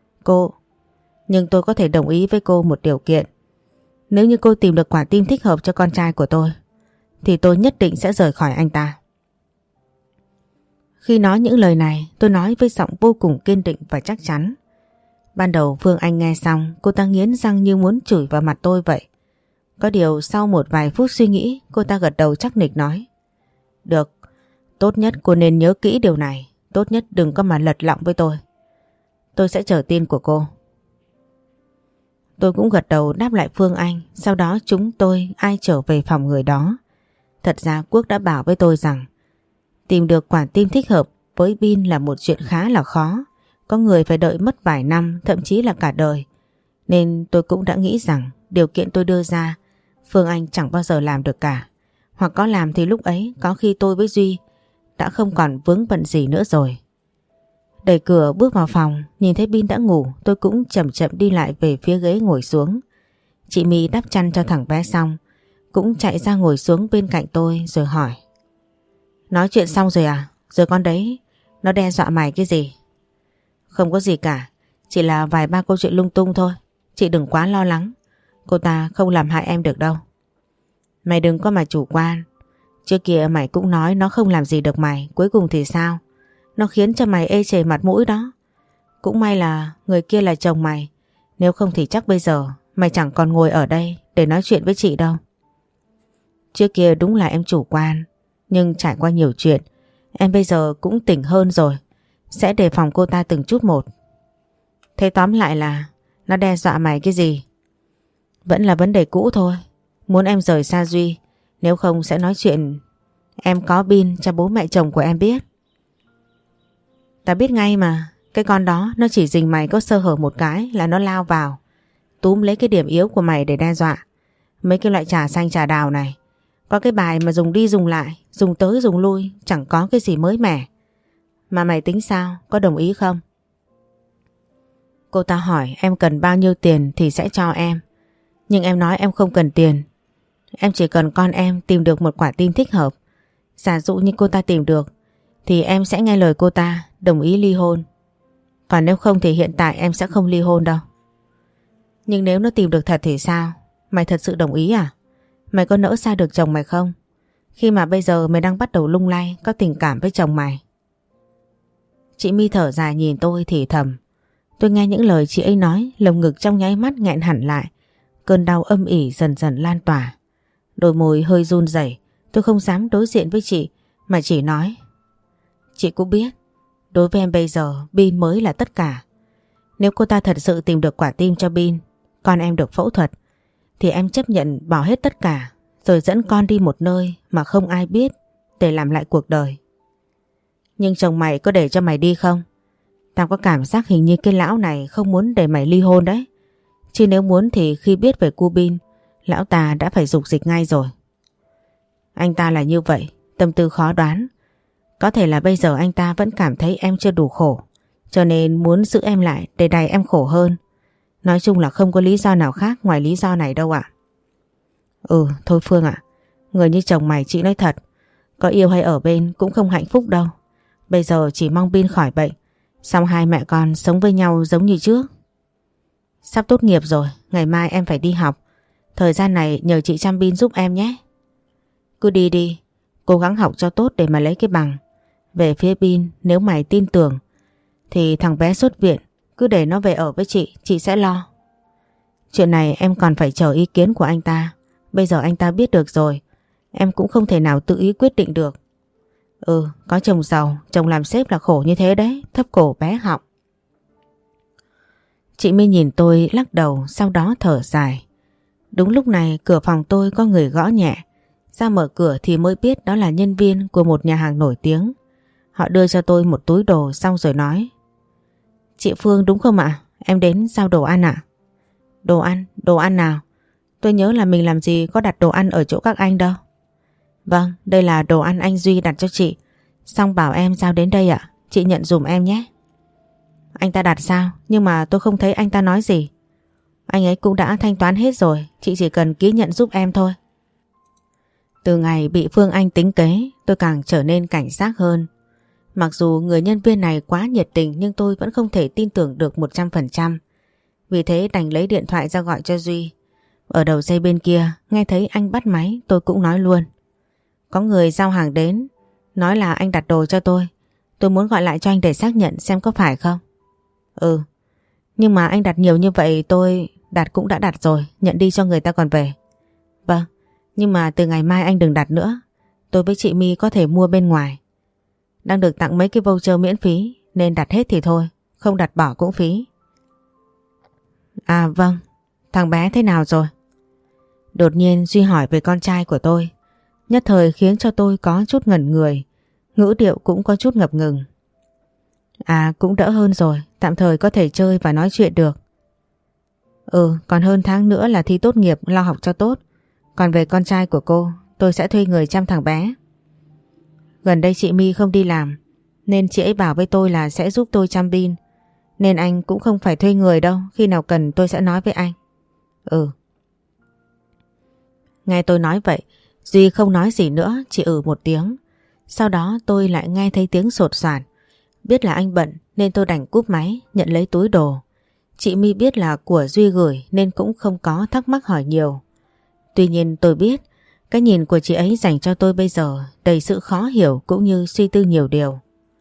Nhưng tôi có thể đồng ý với cô một điều kiện. Nếu như cô tìm được quả tim thích hợp cho con trai của tôi thì tôi nhất định sẽ rời khỏi anh ta. Khi nói những lời này, tôi nói với giọng vô cùng kiên định và chắc chắn. Ban đầu Phương Anh nghe xong, cô ta nghiến răng như muốn chửi vào mặt tôi vậy. Có điều sau một vài phút suy nghĩ, cô ta gật đầu chắc nịch nói. Được, tốt nhất cô nên nhớ kỹ điều này. Tốt nhất đừng có mà lật lọng với tôi. Tôi sẽ chờ tin của cô. Tôi cũng gật đầu đáp lại Phương Anh. Sau đó chúng tôi ai trở về phòng người đó. Thật ra Quốc đã bảo với tôi rằng tìm được quả tim thích hợp với Bin là một chuyện khá là khó. Có người phải đợi mất vài năm, thậm chí là cả đời. Nên tôi cũng đã nghĩ rằng điều kiện tôi đưa ra Phương Anh chẳng bao giờ làm được cả. Hoặc có làm thì lúc ấy có khi tôi với Duy đã không còn vướng bận gì nữa rồi. Đẩy cửa bước vào phòng, nhìn thấy Bin đã ngủ, tôi cũng chậm chậm đi lại về phía ghế ngồi xuống. Chị My đắp chăn cho thằng bé xong, cũng chạy ra ngồi xuống bên cạnh tôi rồi hỏi. Nói chuyện xong rồi à? Rồi con đấy, nó đe dọa mày cái gì? Không có gì cả, chỉ là vài ba câu chuyện lung tung thôi. Chị đừng quá lo lắng, cô ta không làm hại em được đâu. Mày đừng có mà chủ quan. Trước kia mày cũng nói nó không làm gì được mày, cuối cùng thì sao? Nó khiến cho mày ê chề mặt mũi đó. Cũng may là người kia là chồng mày, nếu không thì chắc bây giờ mày chẳng còn ngồi ở đây để nói chuyện với chị đâu. Trước kia đúng là em chủ quan, nhưng trải qua nhiều chuyện, em bây giờ cũng tỉnh hơn rồi, sẽ đề phòng cô ta từng chút một. Thế tóm lại là nó đe dọa mày cái gì? Vẫn là vấn đề cũ thôi, muốn em rời xa Duy, nếu không sẽ nói chuyện em có Bin cho bố mẹ chồng của em biết. Ta biết ngay mà, cái con đó nó chỉ dình mày có sơ hở một cái là nó lao vào, túm lấy cái điểm yếu của mày để đe dọa. Mấy cái loại trà xanh trà đào này, có cái bài mà dùng đi dùng lại, dùng tới dùng lui, chẳng có cái gì mới mẻ. Mà mày tính sao, có đồng ý không? Cô ta hỏi em cần bao nhiêu tiền thì sẽ cho em. Nhưng em nói em không cần tiền. Em chỉ cần con em tìm được một quả tim thích hợp. Giả dụ như cô ta tìm được thì em sẽ nghe lời cô ta, đồng ý ly hôn. Còn nếu không thì hiện tại em sẽ không ly hôn đâu. Nhưng nếu nó tìm được thật thì sao? Mày thật sự đồng ý à? Mày có nỡ xa được chồng mày không? Khi mà bây giờ mày đang bắt đầu lung lay có tình cảm với chồng mày. Chị My thở dài nhìn tôi thì thầm. Tôi nghe những lời chị ấy nói, lồng ngực trong nháy mắt nghẹn hẳn lại. Cơn đau âm ỉ dần dần lan tỏa. Đôi môi hơi run rẩy, tôi không dám đối diện với chị mà chỉ nói. Chị cũng biết, đối với em bây giờ Bin mới là tất cả. Nếu cô ta thật sự tìm được quả tim cho Bin, con em được phẫu thuật, thì em chấp nhận bỏ hết tất cả rồi dẫn con đi một nơi mà không ai biết để làm lại cuộc đời. Nhưng chồng mày có để cho mày đi không? Tao có cảm giác hình như cái lão này không muốn để mày ly hôn đấy. Chứ nếu muốn thì khi biết về cu Bin, lão ta đã phải dục dịch ngay rồi. Anh ta là như vậy, tâm tư khó đoán. Có thể là bây giờ anh ta vẫn cảm thấy em chưa đủ khổ, cho nên muốn giữ em lại để đày em khổ hơn. Nói chung là không có lý do nào khác ngoài lý do này đâu ạ. Thôi Phương ạ, người như chồng mày chị nói thật, có yêu hay ở bên cũng không hạnh phúc đâu. Bây giờ chỉ mong Bin khỏi bệnh, xong hai mẹ con sống với nhau giống như trước. Sắp tốt nghiệp rồi, ngày mai em phải đi học. Thời gian này nhờ chị chăm Bin giúp em nhé. Cứ đi đi, cố gắng học cho tốt để mà lấy cái bằng. Về phía Bin, nếu mày tin tưởng thì thằng bé xuất viện, cứ để nó về ở với chị sẽ lo. Chuyện này em còn phải chờ ý kiến của anh ta. Bây giờ anh ta biết được rồi, em cũng không thể nào tự ý quyết định được. Có chồng giàu, chồng làm sếp là khổ như thế đấy, thấp cổ bé họng. Chị My nhìn tôi lắc đầu, sau đó thở dài. Đúng lúc này cửa phòng tôi có người gõ nhẹ. Ra mở cửa thì mới biết đó là nhân viên của một nhà hàng nổi tiếng. Họ đưa cho tôi một túi đồ xong rồi nói. Chị Phương đúng không ạ? Em đến giao đồ ăn ạ? Đồ ăn nào? Tôi nhớ là mình làm gì có đặt đồ ăn ở chỗ các anh đâu. Vâng, đây là đồ ăn anh Duy đặt cho chị. Xong bảo em giao đến đây ạ. Chị nhận dùm em nhé. Anh ta đặt sao? Nhưng mà tôi không thấy anh ta nói gì. Anh ấy cũng đã thanh toán hết rồi, chị chỉ cần ký nhận giúp em thôi. Từ ngày bị Phương Anh tính kế, tôi càng trở nên cảnh giác hơn. Mặc dù người nhân viên này quá nhiệt tình nhưng tôi vẫn không thể tin tưởng được 100%. Vì thế đành lấy điện thoại ra gọi cho Duy. Ở đầu dây bên kia, nghe thấy anh bắt máy, tôi cũng nói luôn. Có người giao hàng đến, nói là anh đặt đồ cho tôi. Tôi muốn gọi lại cho anh để xác nhận xem có phải không. Nhưng mà anh đặt nhiều như vậy tôi... Đặt cũng đã đặt rồi, nhận đi cho người ta còn về. Vâng, nhưng mà từ ngày mai anh đừng đặt nữa. Tôi với chị My có thể mua bên ngoài. Đang được tặng mấy cái voucher miễn phí nên đặt hết thì thôi, không đặt bỏ cũng phí. À vâng, thằng bé thế nào rồi? Đột nhiên Duy hỏi về con trai của tôi. Nhất thời khiến cho tôi có chút ngẩn người, ngữ điệu cũng có chút ngập ngừng. À cũng đỡ hơn rồi, tạm thời có thể chơi và nói chuyện được. Còn hơn tháng nữa là thi tốt nghiệp, lo học cho tốt. Còn về con trai của cô, tôi sẽ thuê người chăm thằng bé. Gần đây chị My không đi làm, nên chị ấy bảo với tôi là sẽ giúp tôi chăm Bin. Nên anh cũng không phải thuê người đâu, khi nào cần tôi sẽ nói với anh. Nghe tôi nói vậy, Duy không nói gì nữa, chỉ một tiếng. Sau đó tôi lại nghe thấy tiếng sột soạt. Biết là anh bận nên tôi đành cúp máy, nhận lấy túi đồ. Chị My biết là của Duy gửi nên cũng không có thắc mắc hỏi nhiều. Tuy nhiên tôi biết cái nhìn của chị ấy dành cho tôi bây giờ đầy sự khó hiểu cũng như suy tư nhiều điều.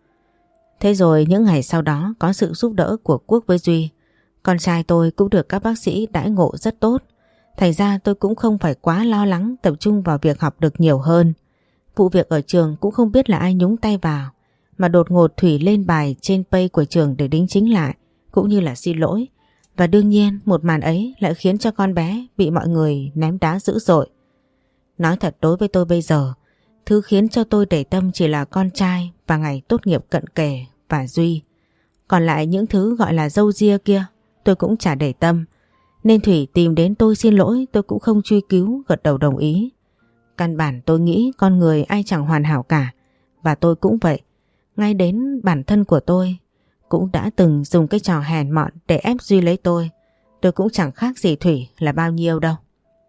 Thế rồi những ngày sau đó có sự giúp đỡ của Quốc với Duy. Con trai tôi cũng được các bác sĩ đãi ngộ rất tốt. Thành ra tôi cũng không phải quá lo lắng, tập trung vào việc học được nhiều hơn. Vụ việc ở trường cũng không biết là ai nhúng tay vào, mà đột ngột Thủy lên bài trên page của trường để đính chính lại cũng như là xin lỗi. Và đương nhiên một màn ấy lại khiến cho con bé bị mọi người ném đá dữ dội. Nói thật, đối với tôi bây giờ, thứ khiến cho tôi để tâm chỉ là con trai và ngày tốt nghiệp cận kề và Duy. Còn lại những thứ gọi là râu ria kia tôi cũng chả để tâm. Nên Thủy tìm đến tôi xin lỗi tôi cũng không truy cứu, gật đầu đồng ý. Căn bản tôi nghĩ con người ai chẳng hoàn hảo cả. Và tôi cũng vậy. Ngay đến bản thân của tôi cũng đã từng dùng cái trò hèn mọn để ép Duy lấy tôi. Tôi cũng chẳng khác gì Thủy là bao nhiêu đâu.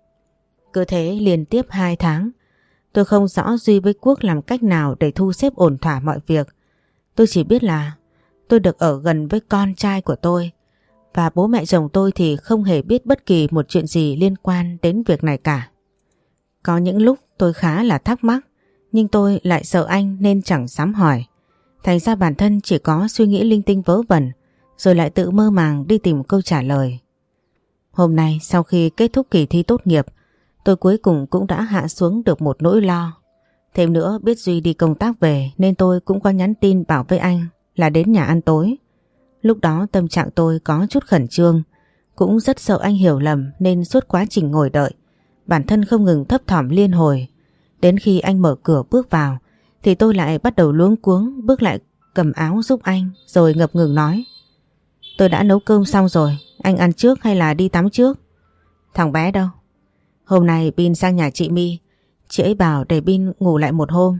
Cứ thế liên tiếp 2 tháng. Tôi không rõ Duy với Quốc làm cách nào để thu xếp ổn thỏa mọi việc. Tôi chỉ biết là tôi được ở gần với con trai của tôi. Và bố mẹ chồng tôi thì không hề biết bất kỳ một chuyện gì liên quan đến việc này cả. Có những lúc tôi khá là thắc mắc, nhưng tôi lại sợ anh nên chẳng dám hỏi. Thành ra bản thân chỉ có suy nghĩ linh tinh vớ vẩn, rồi lại tự mơ màng đi tìm câu trả lời. Hôm nay sau khi kết thúc kỳ thi tốt nghiệp, tôi cuối cùng cũng đã hạ xuống được một nỗi lo. Thêm nữa biết Duy đi công tác về nên tôi cũng có nhắn tin bảo với anh là đến nhà ăn tối. Lúc đó tâm trạng tôi có chút khẩn trương, cũng rất sợ anh hiểu lầm nên suốt quá trình ngồi đợi, bản thân không ngừng thấp thỏm liên hồi. Đến khi anh mở cửa bước vào thì tôi lại bắt đầu luống cuống bước lại cầm áo giúp anh rồi ngập ngừng nói: Tôi đã nấu cơm xong rồi, anh ăn trước hay là đi tắm trước? Thằng bé đâu? Hôm nay Bin sang nhà chị My, chị ấy bảo để Bin ngủ lại một hôm.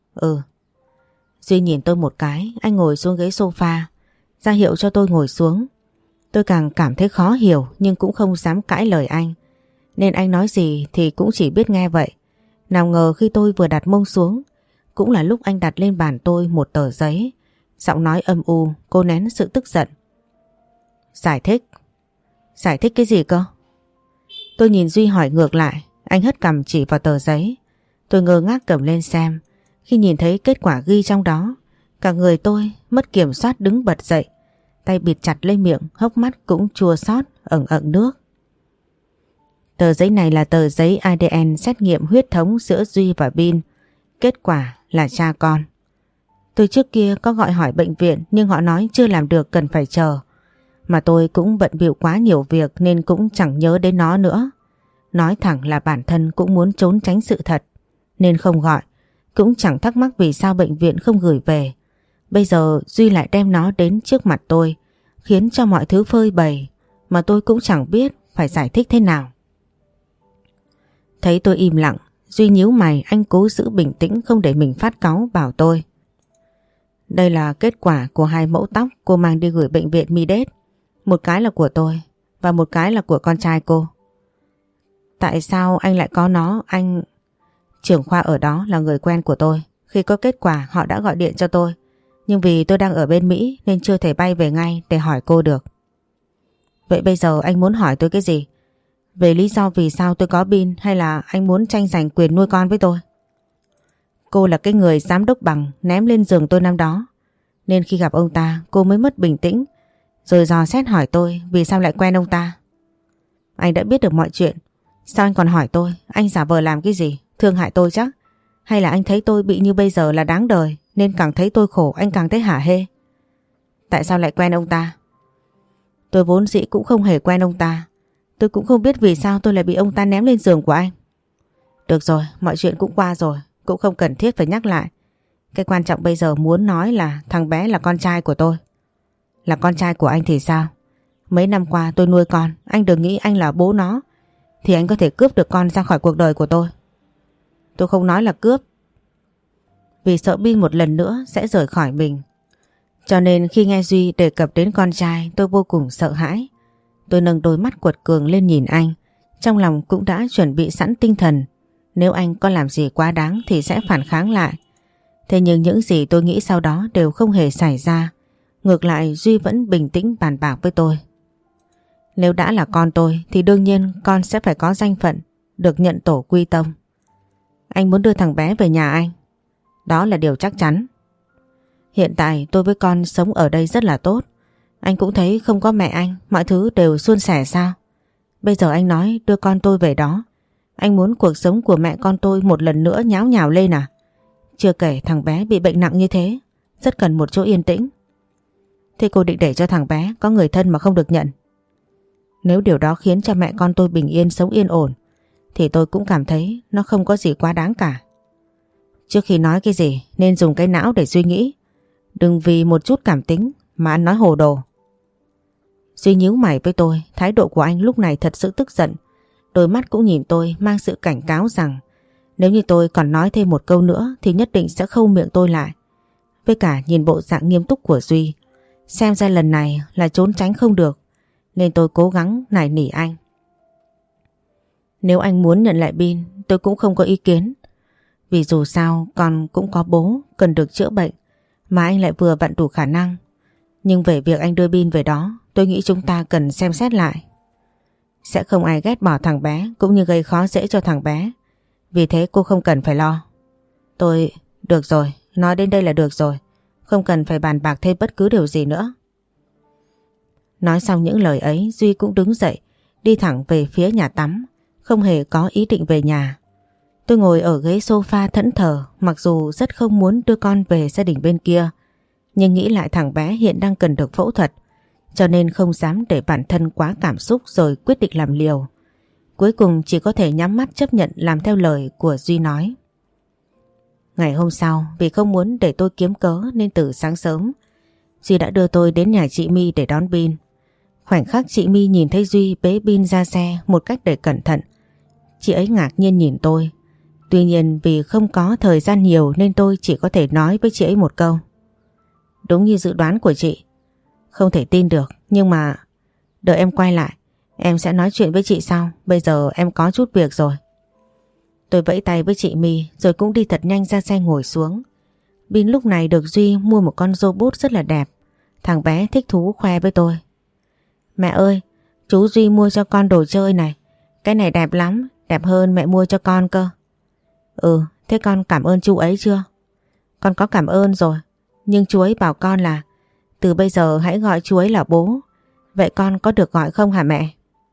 Duy nhìn tôi một cái, anh ngồi xuống ghế sofa, ra hiệu cho tôi ngồi xuống. Tôi càng cảm thấy khó hiểu nhưng cũng không dám cãi lời anh, nên anh nói gì thì cũng chỉ biết nghe vậy. Nào ngờ khi tôi vừa đặt mông xuống, cũng là lúc anh đặt lên bàn tôi một tờ giấy, giọng nói âm u, cô nén sự tức giận. Giải thích? Giải thích cái gì cơ? Tôi nhìn Duy hỏi ngược lại, anh hất cằm chỉ vào tờ giấy. Tôi ngơ ngác cầm lên xem, khi nhìn thấy kết quả ghi trong đó, cả người tôi mất kiểm soát đứng bật dậy, tay bịt chặt lấy miệng, hốc mắt cũng chua xót ẩn ẩn nước. Tờ giấy này là tờ giấy ADN xét nghiệm huyết thống giữa Duy và Bin. Kết quả là cha con. Tôi trước kia có gọi hỏi bệnh viện nhưng họ nói chưa làm được, cần phải chờ. Mà tôi cũng bận bịu quá nhiều việc nên cũng chẳng nhớ đến nó nữa. Nói thẳng là bản thân cũng muốn trốn tránh sự thật nên không gọi. Cũng chẳng thắc mắc vì sao bệnh viện không gửi về. Bây giờ Duy lại đem nó đến trước mặt tôi, khiến cho mọi thứ phơi bày mà tôi cũng chẳng biết phải giải thích thế nào. Thấy tôi im lặng, Duy nhíu mày, anh cố giữ bình tĩnh không để mình phát cáu, bảo tôi: Đây là kết quả của 2 mẫu tóc cô mang đi gửi bệnh viện Midet. Một cái là của tôi và một cái là của con trai cô. Tại sao anh lại có nó? Anh... Trưởng khoa ở đó là người quen của tôi. Khi có kết quả họ đã gọi điện cho tôi. Nhưng vì tôi đang ở bên Mỹ nên chưa thể bay về ngay để hỏi cô được. Vậy bây giờ anh muốn hỏi tôi cái gì? Về lý do vì sao tôi có Bin, hay là anh muốn tranh giành quyền nuôi con với tôi? Cô là cái người giám đốc Bằng ném lên giường tôi năm đó, nên khi gặp ông ta cô mới mất bình tĩnh, rồi dò xét hỏi tôi vì sao lại quen ông ta. Anh đã biết được mọi chuyện, sao anh còn hỏi tôi? Anh giả vờ làm cái gì? Thương hại tôi chắc? Hay là anh thấy tôi bị như bây giờ là đáng đời nên càng thấy tôi khổ anh càng thấy hả hê? Tại sao lại quen ông ta? Tôi vốn dĩ cũng không hề quen ông ta. Tôi cũng không biết vì sao tôi lại bị ông ta ném lên giường của anh. Được rồi, mọi chuyện cũng qua rồi, cũng không cần thiết phải nhắc lại. Cái quan trọng bây giờ muốn nói là thằng bé là con trai của tôi. Là con trai của anh thì sao? Mấy năm qua tôi nuôi con, anh đừng nghĩ anh là bố nó thì anh có thể cướp được con ra khỏi cuộc đời của tôi. Tôi không nói là cướp, vì sợ Bin một lần nữa sẽ rời khỏi mình. Cho nên khi nghe Duy đề cập đến con trai tôi vô cùng sợ hãi. Tôi nâng đôi mắt quật cường lên nhìn anh, trong lòng cũng đã chuẩn bị sẵn tinh thần. Nếu anh có làm gì quá đáng thì sẽ phản kháng lại. Thế nhưng những gì tôi nghĩ sau đó đều không hề xảy ra. Ngược lại Duy vẫn bình tĩnh bàn bạc với tôi. Nếu đã là con tôi thì đương nhiên con sẽ phải có danh phận, được nhận tổ quy tông. Anh muốn đưa thằng bé về nhà anh. Đó là điều chắc chắn. Hiện tại tôi với con sống ở đây rất là tốt. Anh cũng thấy không có mẹ anh mọi thứ đều suôn sẻ sao? Bây giờ anh nói đưa con tôi về đó, anh muốn cuộc sống của mẹ con tôi một lần nữa nháo nhào lên à? Chưa kể thằng bé bị bệnh nặng như thế, rất cần một chỗ yên tĩnh. Thế cô định để cho thằng bé có người thân mà không được nhận? Nếu điều đó khiến cho mẹ con tôi bình yên sống yên ổn thì tôi cũng cảm thấy nó không có gì quá đáng cả. Trước khi nói cái gì nên dùng cái não để suy nghĩ, đừng vì một chút cảm tính mà ăn nói hồ đồ. Duy nhíu mày với tôi, thái độ của anh lúc này thật sự tức giận. Đôi mắt cũng nhìn tôi mang sự cảnh cáo rằng nếu như tôi còn nói thêm một câu nữa thì nhất định sẽ khâu miệng tôi lại. Với cả nhìn bộ dạng nghiêm túc của Duy, xem ra lần này là trốn tránh không được, nên tôi cố gắng nài nỉ anh. Nếu anh muốn nhận lại Bin, tôi cũng không có ý kiến. Vì dù sao con cũng có bố cần được chữa bệnh, mà anh lại vừa vặn đủ khả năng. Nhưng về việc anh đưa Bin về đó, tôi nghĩ chúng ta cần xem xét lại. Sẽ không ai ghét bỏ thằng bé cũng như gây khó dễ cho thằng bé. Vì thế cô không cần phải lo. Được rồi, nói đến đây là được rồi. Không cần phải bàn bạc thêm bất cứ điều gì nữa. Nói xong những lời ấy, Duy cũng đứng dậy, đi thẳng về phía nhà tắm, không hề có ý định về nhà. Tôi ngồi ở ghế sofa thẫn thờ, mặc dù rất không muốn đưa con về gia đình bên kia, nhưng nghĩ lại thằng bé hiện đang cần được phẫu thuật, cho nên không dám để bản thân quá cảm xúc rồi quyết định làm liều. Cuối cùng chỉ có thể nhắm mắt chấp nhận làm theo lời của Duy nói. Ngày hôm sau, vì không muốn để tôi kiếm cớ nên từ sáng sớm, Duy đã đưa tôi đến nhà chị My để đón Bin. Khoảnh khắc chị My nhìn thấy Duy bế Bin ra xe một cách để cẩn thận, chị ấy ngạc nhiên nhìn tôi. Tuy nhiên vì không có thời gian nhiều nên tôi chỉ có thể nói với chị ấy một câu. Đúng như dự đoán của chị. Không thể tin được, nhưng mà đợi em quay lại, em sẽ nói chuyện với chị sau. Bây giờ em có chút việc rồi. Tôi vẫy tay với chị My rồi cũng đi thật nhanh ra xe ngồi xuống. Bin lúc này được Duy mua một con robot rất là đẹp. Thằng bé thích thú khoe với tôi. Mẹ ơi, chú Duy mua cho con đồ chơi này. Cái này đẹp lắm, đẹp hơn mẹ mua cho con cơ. Thế con cảm ơn chú ấy chưa? Con có cảm ơn rồi, nhưng chú ấy bảo con là từ bây giờ hãy gọi chú ấy là bố. Vậy con có được gọi không hả mẹ?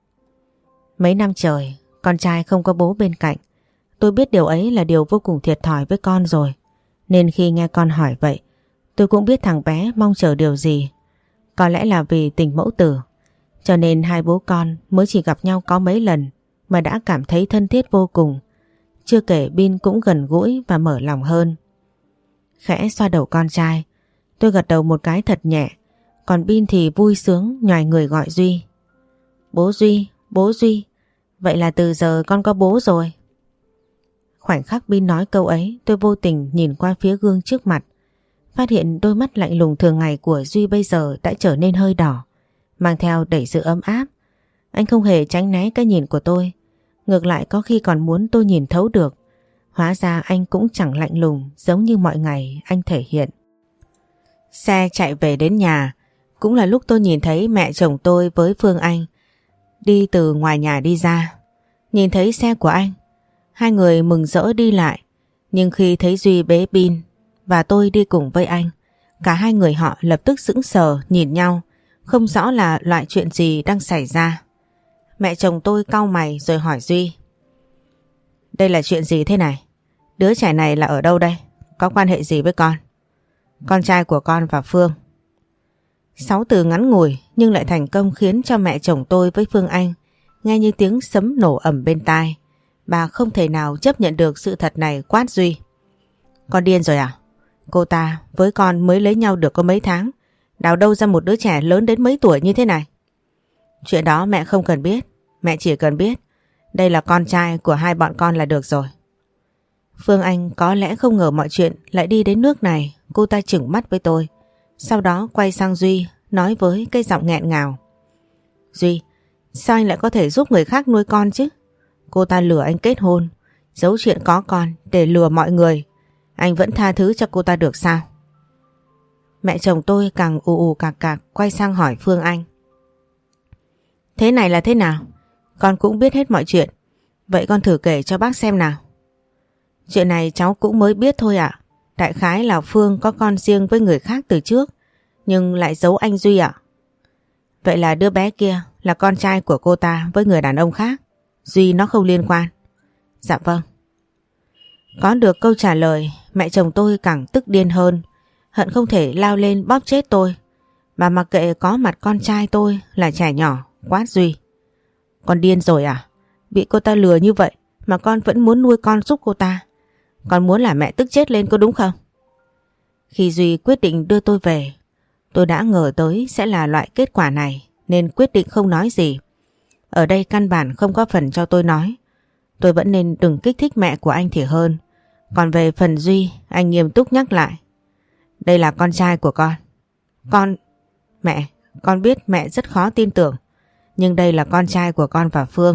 Mấy năm trời, con trai không có bố bên cạnh. Tôi biết điều ấy là điều vô cùng thiệt thòi với con rồi. Nên khi nghe con hỏi vậy, tôi cũng biết thằng bé mong chờ điều gì. Có lẽ là vì tình mẫu tử, cho nên hai bố con mới chỉ gặp nhau có mấy lần mà đã cảm thấy thân thiết vô cùng. Chưa kể Bin cũng gần gũi và mở lòng hơn. Khẽ xoa đầu con trai, tôi gật đầu một cái thật nhẹ. Còn Bin thì vui sướng nhoài người gọi Duy. Bố Duy, bố Duy, vậy là từ giờ con có bố rồi. Khoảnh khắc Bin nói câu ấy, tôi vô tình nhìn qua phía gương trước mặt, phát hiện đôi mắt lạnh lùng thường ngày của Duy bây giờ đã trở nên hơi đỏ, mang theo đầy sự ấm áp. Anh không hề tránh né cái nhìn của tôi, ngược lại có khi còn muốn tôi nhìn thấu được. Hóa ra anh cũng chẳng lạnh lùng giống như mọi ngày anh thể hiện. Xe chạy về đến nhà, cũng là lúc tôi nhìn thấy mẹ chồng tôi với Phương Anh đi từ ngoài nhà đi ra. Nhìn thấy xe của anh, hai người mừng rỡ đi lại. Nhưng khi thấy Duy bế Bin và tôi đi cùng với anh, cả hai người họ lập tức sững sờ nhìn nhau, không rõ là loại chuyện gì đang xảy ra. Mẹ chồng tôi cau mày rồi hỏi Duy. Đây là chuyện gì thế này? Đứa trẻ này là ở đâu đây? Có quan hệ gì với con? Con trai của con và Phương. 6 từ ngắn ngủi nhưng lại thành công khiến cho mẹ chồng tôi với Phương Anh nghe như tiếng sấm nổ ầm bên tai. Bà không thể nào chấp nhận được sự thật này, quát Duy. Con điên rồi à? Cô ta với con mới lấy nhau được có mấy tháng, đào đâu ra một đứa trẻ lớn đến mấy tuổi như thế này? Chuyện đó mẹ không cần biết, mẹ chỉ cần biết đây là con trai của hai bọn con là được rồi. Phương Anh có lẽ không ngờ mọi chuyện lại đi đến nước này. Cô ta chừng mắt với tôi, sau đó quay sang Duy nói với cái giọng nghẹn ngào. Duy, sao anh lại có thể giúp người khác nuôi con chứ? Cô ta lừa anh kết hôn, giấu chuyện có con để lừa mọi người. Anh vẫn tha thứ cho cô ta được sao? Mẹ chồng tôi càng ù ù cạc cạc quay sang hỏi Phương Anh. Thế này là thế nào? Con cũng biết hết mọi chuyện. Vậy con thử kể cho bác xem nào. Chuyện này cháu cũng mới biết thôi ạ. Đại khái là Phương có con riêng với người khác từ trước, nhưng lại giấu anh Duy ạ. Vậy là đứa bé kia là con trai của cô ta với người đàn ông khác. Duy nó không liên quan. Dạ vâng. Có được câu trả lời, mẹ chồng tôi càng tức điên hơn, hận không thể lao lên bóp chết tôi. Bà mặc kệ có mặt con trai tôi là trẻ nhỏ, quát Duy. Con điên rồi à? Bị cô ta lừa như vậy mà con vẫn muốn nuôi con giúp cô ta. Con muốn là mẹ tức chết lên có đúng không? Khi Duy quyết định đưa tôi về, tôi đã ngờ tới sẽ là loại kết quả này nên quyết định không nói gì. Ở đây căn bản không có phần cho tôi nói. Tôi vẫn nên đừng kích thích mẹ của anh thì hơn. Còn về phần Duy, anh nghiêm túc nhắc lại. Đây là con trai của con. Mẹ, con biết mẹ rất khó tin tưởng, nhưng đây là con trai của con và Phương.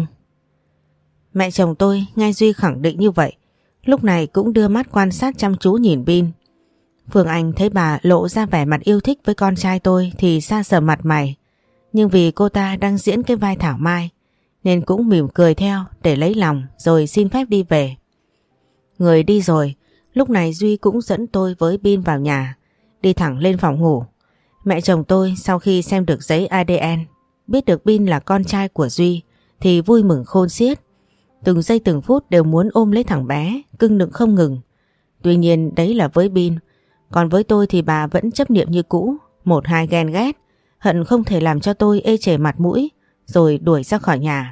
Mẹ chồng tôi nghe Duy khẳng định như vậy, lúc này cũng đưa mắt quan sát chăm chú nhìn Bin. Phương Anh thấy bà lộ ra vẻ mặt yêu thích với con trai tôi thì sa sờ mặt mày. Nhưng vì cô ta đang diễn cái vai Thảo Mai nên cũng mỉm cười theo để lấy lòng rồi xin phép đi về. Người đi rồi, lúc này Duy cũng dẫn tôi với Bin vào nhà, đi thẳng lên phòng ngủ. Mẹ chồng tôi sau khi xem được giấy ADN, biết được Bin là con trai của Duy thì vui mừng khôn xiết. Từng giây từng phút đều muốn ôm lấy thằng bé, cưng nựng không ngừng. Tuy nhiên đấy là với Bin, còn với tôi thì bà vẫn chấp niệm như cũ, một hai ghen ghét, hận không thể làm cho tôi ê chề mặt mũi rồi đuổi ra khỏi nhà.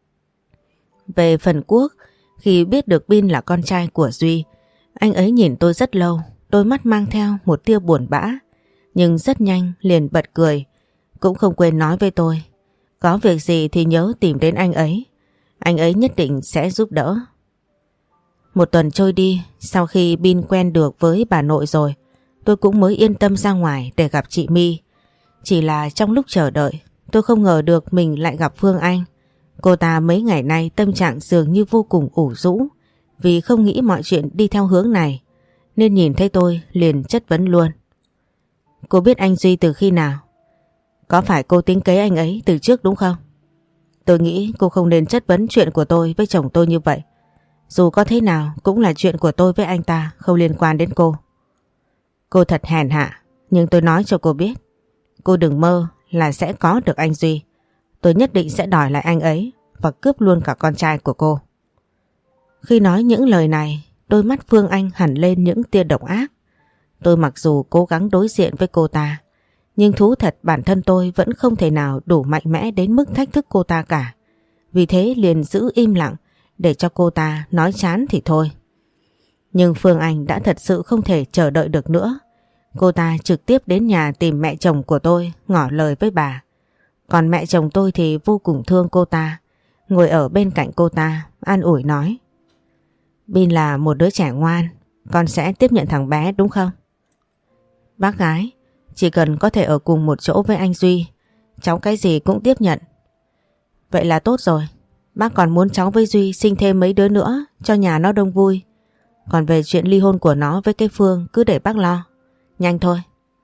Về phần Quốc, khi biết được Bin là con trai của Duy, anh ấy nhìn tôi rất lâu, đôi mắt mang theo một tia buồn bã, nhưng rất nhanh liền bật cười, cũng không quên nói với tôi, có việc gì thì nhớ tìm đến anh ấy nhất định sẽ giúp đỡ. Một tuần trôi đi, sau khi Bin quen được với bà nội rồi, tôi cũng mới yên tâm ra ngoài để gặp chị My. Chỉ là trong lúc chờ đợi, tôi không ngờ được mình lại gặp Phương Anh. Cô ta mấy ngày nay tâm trạng dường như vô cùng ủ rũ vì không nghĩ mọi chuyện đi theo hướng này, nên nhìn thấy tôi liền chất vấn luôn. Cô biết anh Duy từ khi nào? Có phải cô tính kế anh ấy từ trước đúng không? Tôi nghĩ cô không nên chất vấn chuyện của tôi với chồng tôi như vậy. Dù có thế nào cũng là chuyện của tôi với anh ta, không liên quan đến cô. Cô thật hèn hạ, nhưng tôi nói cho cô biết, cô đừng mơ là sẽ có được anh Duy. Tôi nhất định sẽ đòi lại anh ấy và cướp luôn cả con trai của cô. Khi nói những lời này, đôi mắt Phương Anh hằn lên những tia độc ác. Tôi mặc dù cố gắng đối diện với cô ta, nhưng thú thật bản thân tôi vẫn không thể nào đủ mạnh mẽ đến mức thách thức cô ta cả. Vì thế liền giữ im lặng để cho cô ta nói chán thì thôi. Nhưng Phương Anh đã thật sự không thể chờ đợi được nữa. Cô ta trực tiếp đến nhà tìm mẹ chồng của tôi, ngỏ lời với bà. Còn mẹ chồng tôi thì vô cùng thương cô ta, ngồi ở bên cạnh cô ta, an ủi nói. Bin là một đứa trẻ ngoan, con sẽ tiếp nhận thằng bé đúng không? Bác gái, chỉ cần có thể ở cùng một chỗ với anh Duy, cháu cái gì cũng tiếp nhận. Vậy là tốt rồi, bác còn muốn cháu với Duy sinh thêm mấy đứa nữa cho nhà nó đông vui. Còn về chuyện ly hôn của nó với cái Phương cứ để bác lo. Nhanh thôi.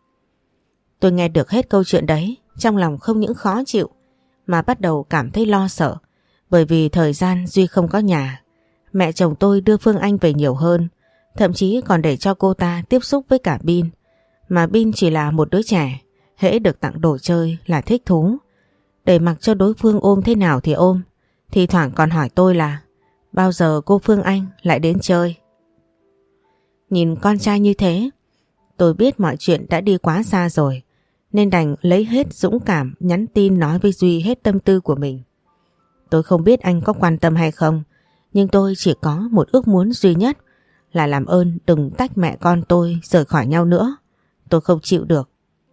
Tôi nghe được hết câu chuyện đấy, trong lòng không những khó chịu mà bắt đầu cảm thấy lo sợ. Bởi vì thời gian Duy không có nhà, mẹ chồng tôi đưa Phương Anh về nhiều hơn, thậm chí còn để cho cô ta tiếp xúc với cả Bin. Mà Bin chỉ là một đứa trẻ, hễ được tặng đồ chơi là thích thú. Để mặc cho đối phương ôm thế nào thì ôm. Thì thoảng còn hỏi tôi là bao giờ cô Phương Anh lại đến chơi. Nhìn con trai như thế, tôi biết mọi chuyện đã đi quá xa rồi, nên đành lấy hết dũng cảm nhắn tin nói với Duy hết tâm tư của mình. Tôi không biết anh có quan tâm hay không, nhưng tôi chỉ có một ước muốn duy nhất là làm ơn đừng tách mẹ con tôi rời khỏi nhau nữa. Tôi không chịu được.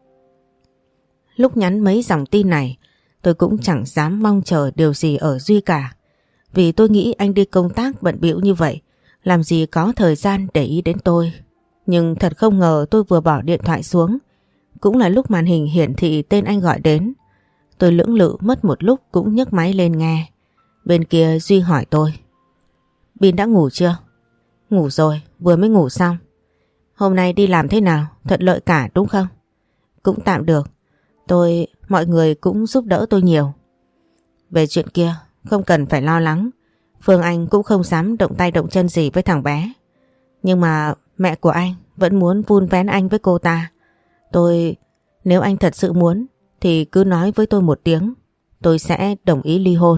Lúc nhắn mấy dòng tin này, tôi cũng chẳng dám mong chờ điều gì ở Duy cả. Vì tôi nghĩ anh đi công tác bận bịu như vậy, làm gì có thời gian để ý đến tôi. Nhưng thật không ngờ tôi vừa bỏ điện thoại xuống, cũng là lúc màn hình hiển thị tên anh gọi đến. Tôi lưỡng lự mất một lúc cũng nhấc máy lên nghe. Bên kia Duy hỏi tôi: Bin đã ngủ chưa? Ngủ rồi, vừa mới ngủ xong. Hôm nay đi làm thế nào? Thuận lợi cả đúng không? Cũng tạm được. Mọi người cũng giúp đỡ tôi nhiều. Về chuyện kia, không cần phải lo lắng. Phương Anh cũng không dám động tay động chân gì với thằng bé. Nhưng mà mẹ của anh vẫn muốn vun vén anh với cô ta. Nếu anh thật sự muốn thì cứ nói với tôi một tiếng, tôi sẽ đồng ý ly hôn.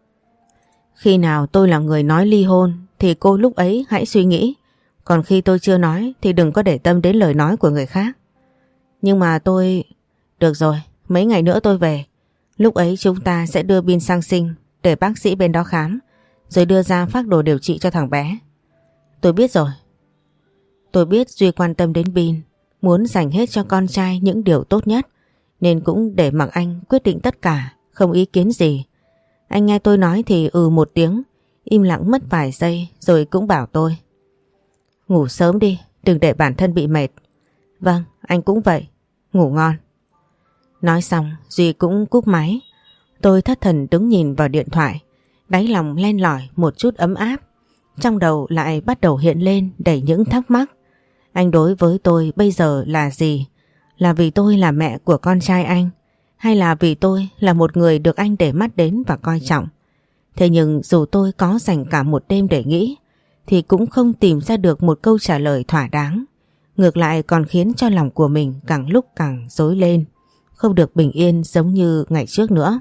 Khi nào tôi là người nói ly hôn thì cô lúc ấy hãy suy nghĩ. Còn khi tôi chưa nói thì đừng có để tâm đến lời nói của người khác. Nhưng mà Được rồi, mấy ngày nữa tôi về. Lúc ấy chúng ta sẽ đưa Bin sang sinh để bác sĩ bên đó khám, rồi đưa ra phác đồ điều trị cho thằng bé. Tôi biết rồi. Tôi biết Duy quan tâm đến Bin, muốn dành hết cho con trai những điều tốt nhất, nên cũng để mặc anh quyết định tất cả, không ý kiến gì. Anh nghe tôi nói thì một tiếng, im lặng mất vài giây rồi cũng bảo tôi: Ngủ sớm đi, đừng để bản thân bị mệt. Vâng, anh cũng vậy. Ngủ ngon. Nói xong Duy cũng cúp máy. Tôi thất thần đứng nhìn vào điện thoại, đáy lòng len lỏi một chút ấm áp. Trong đầu lại bắt đầu hiện lên đầy những thắc mắc. Anh đối với tôi bây giờ là gì? Là vì tôi là mẹ của con trai anh, hay là vì tôi là một người được anh để mắt đến và coi trọng? Thế nhưng dù tôi có dành cả một đêm để nghĩ thì cũng không tìm ra được một câu trả lời thỏa đáng. Ngược lại còn khiến cho lòng của mình càng lúc càng rối lên, không được bình yên giống như ngày trước nữa.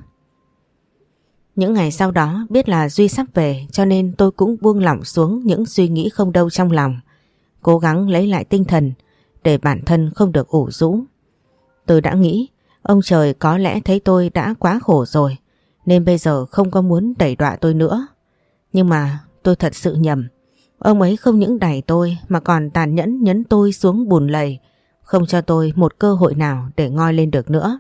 Những ngày sau đó biết là Duy sắp về, cho nên tôi cũng buông lỏng xuống những suy nghĩ không đâu trong lòng, cố gắng lấy lại tinh thần để bản thân không được ủ rũ. Tôi đã nghĩ ông trời có lẽ thấy tôi đã quá khổ rồi, nên bây giờ không có muốn đẩy đọa tôi nữa. Nhưng mà tôi thật sự nhầm. Ông ấy không những đẩy tôi mà còn tàn nhẫn nhấn tôi xuống bùn lầy, không cho tôi một cơ hội nào để ngoi lên được nữa.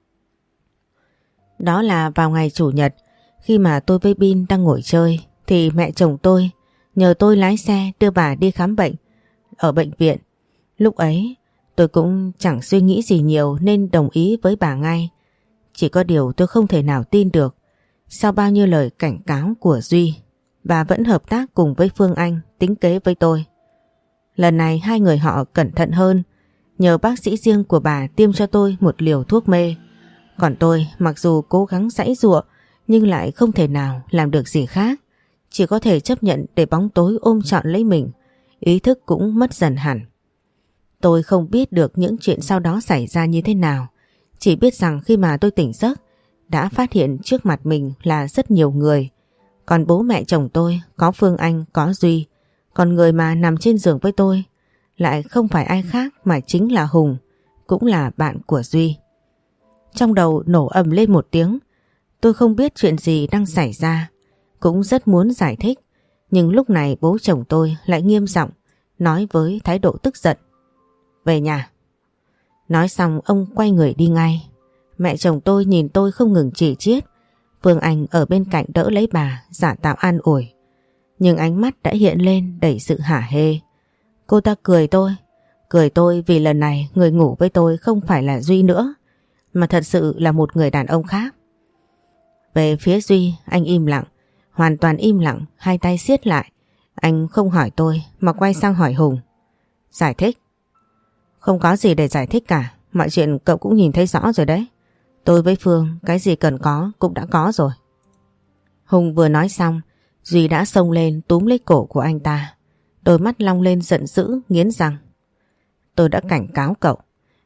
Đó là vào ngày Chủ nhật, khi mà tôi với Bin đang ngồi chơi thì mẹ chồng tôi nhờ tôi lái xe đưa bà đi khám bệnh ở bệnh viện. Lúc ấy tôi cũng chẳng suy nghĩ gì nhiều nên đồng ý với bà ngay. Chỉ có điều tôi không thể nào tin được, sau bao nhiêu lời cảnh cáo của Duy, bà vẫn hợp tác cùng với Phương Anh tính kế với tôi. Lần này hai người họ cẩn thận hơn, nhờ bác sĩ riêng của bà tiêm cho tôi một liều thuốc mê. Còn tôi mặc dù cố gắng giãy giụa nhưng lại không thể nào làm được gì khác, chỉ có thể chấp nhận để bóng tối ôm trọn lấy mình, ý thức cũng mất dần hẳn. Tôi không biết được những chuyện sau đó xảy ra như thế nào, chỉ biết rằng khi mà tôi tỉnh giấc đã phát hiện trước mặt mình là rất nhiều người. Còn bố mẹ chồng tôi, có Phương Anh, có Duy, còn người mà nằm trên giường với tôi lại không phải ai khác mà chính là Hùng, cũng là bạn của Duy. Trong đầu nổ ầm lên một tiếng. Tôi không biết chuyện gì đang xảy ra, cũng rất muốn giải thích, nhưng lúc này bố chồng tôi lại nghiêm giọng nói với thái độ tức giận: Về nhà. Nói xong ông quay người đi ngay. Mẹ chồng tôi nhìn tôi không ngừng chỉ chiết. Phương Anh ở bên cạnh đỡ lấy bà, giả tạo an ủi, nhưng ánh mắt đã hiện lên đầy sự hả hê. Cô ta cười tôi vì lần này người ngủ với tôi không phải là Duy nữa, mà thật sự là một người đàn ông khác. Về phía Duy, anh im lặng, hoàn toàn im lặng, hai tay siết lại. Anh không hỏi tôi mà quay sang hỏi Hùng: Giải thích? Không có gì để giải thích cả, mọi chuyện cậu cũng nhìn thấy rõ rồi đấy. Tôi với Phương cái gì cần có cũng đã có rồi. Hùng vừa nói xong, Duy đã xông lên túm lấy cổ của anh ta. Đôi mắt long lên giận dữ, nghiến răng: Tôi đã cảnh cáo cậu,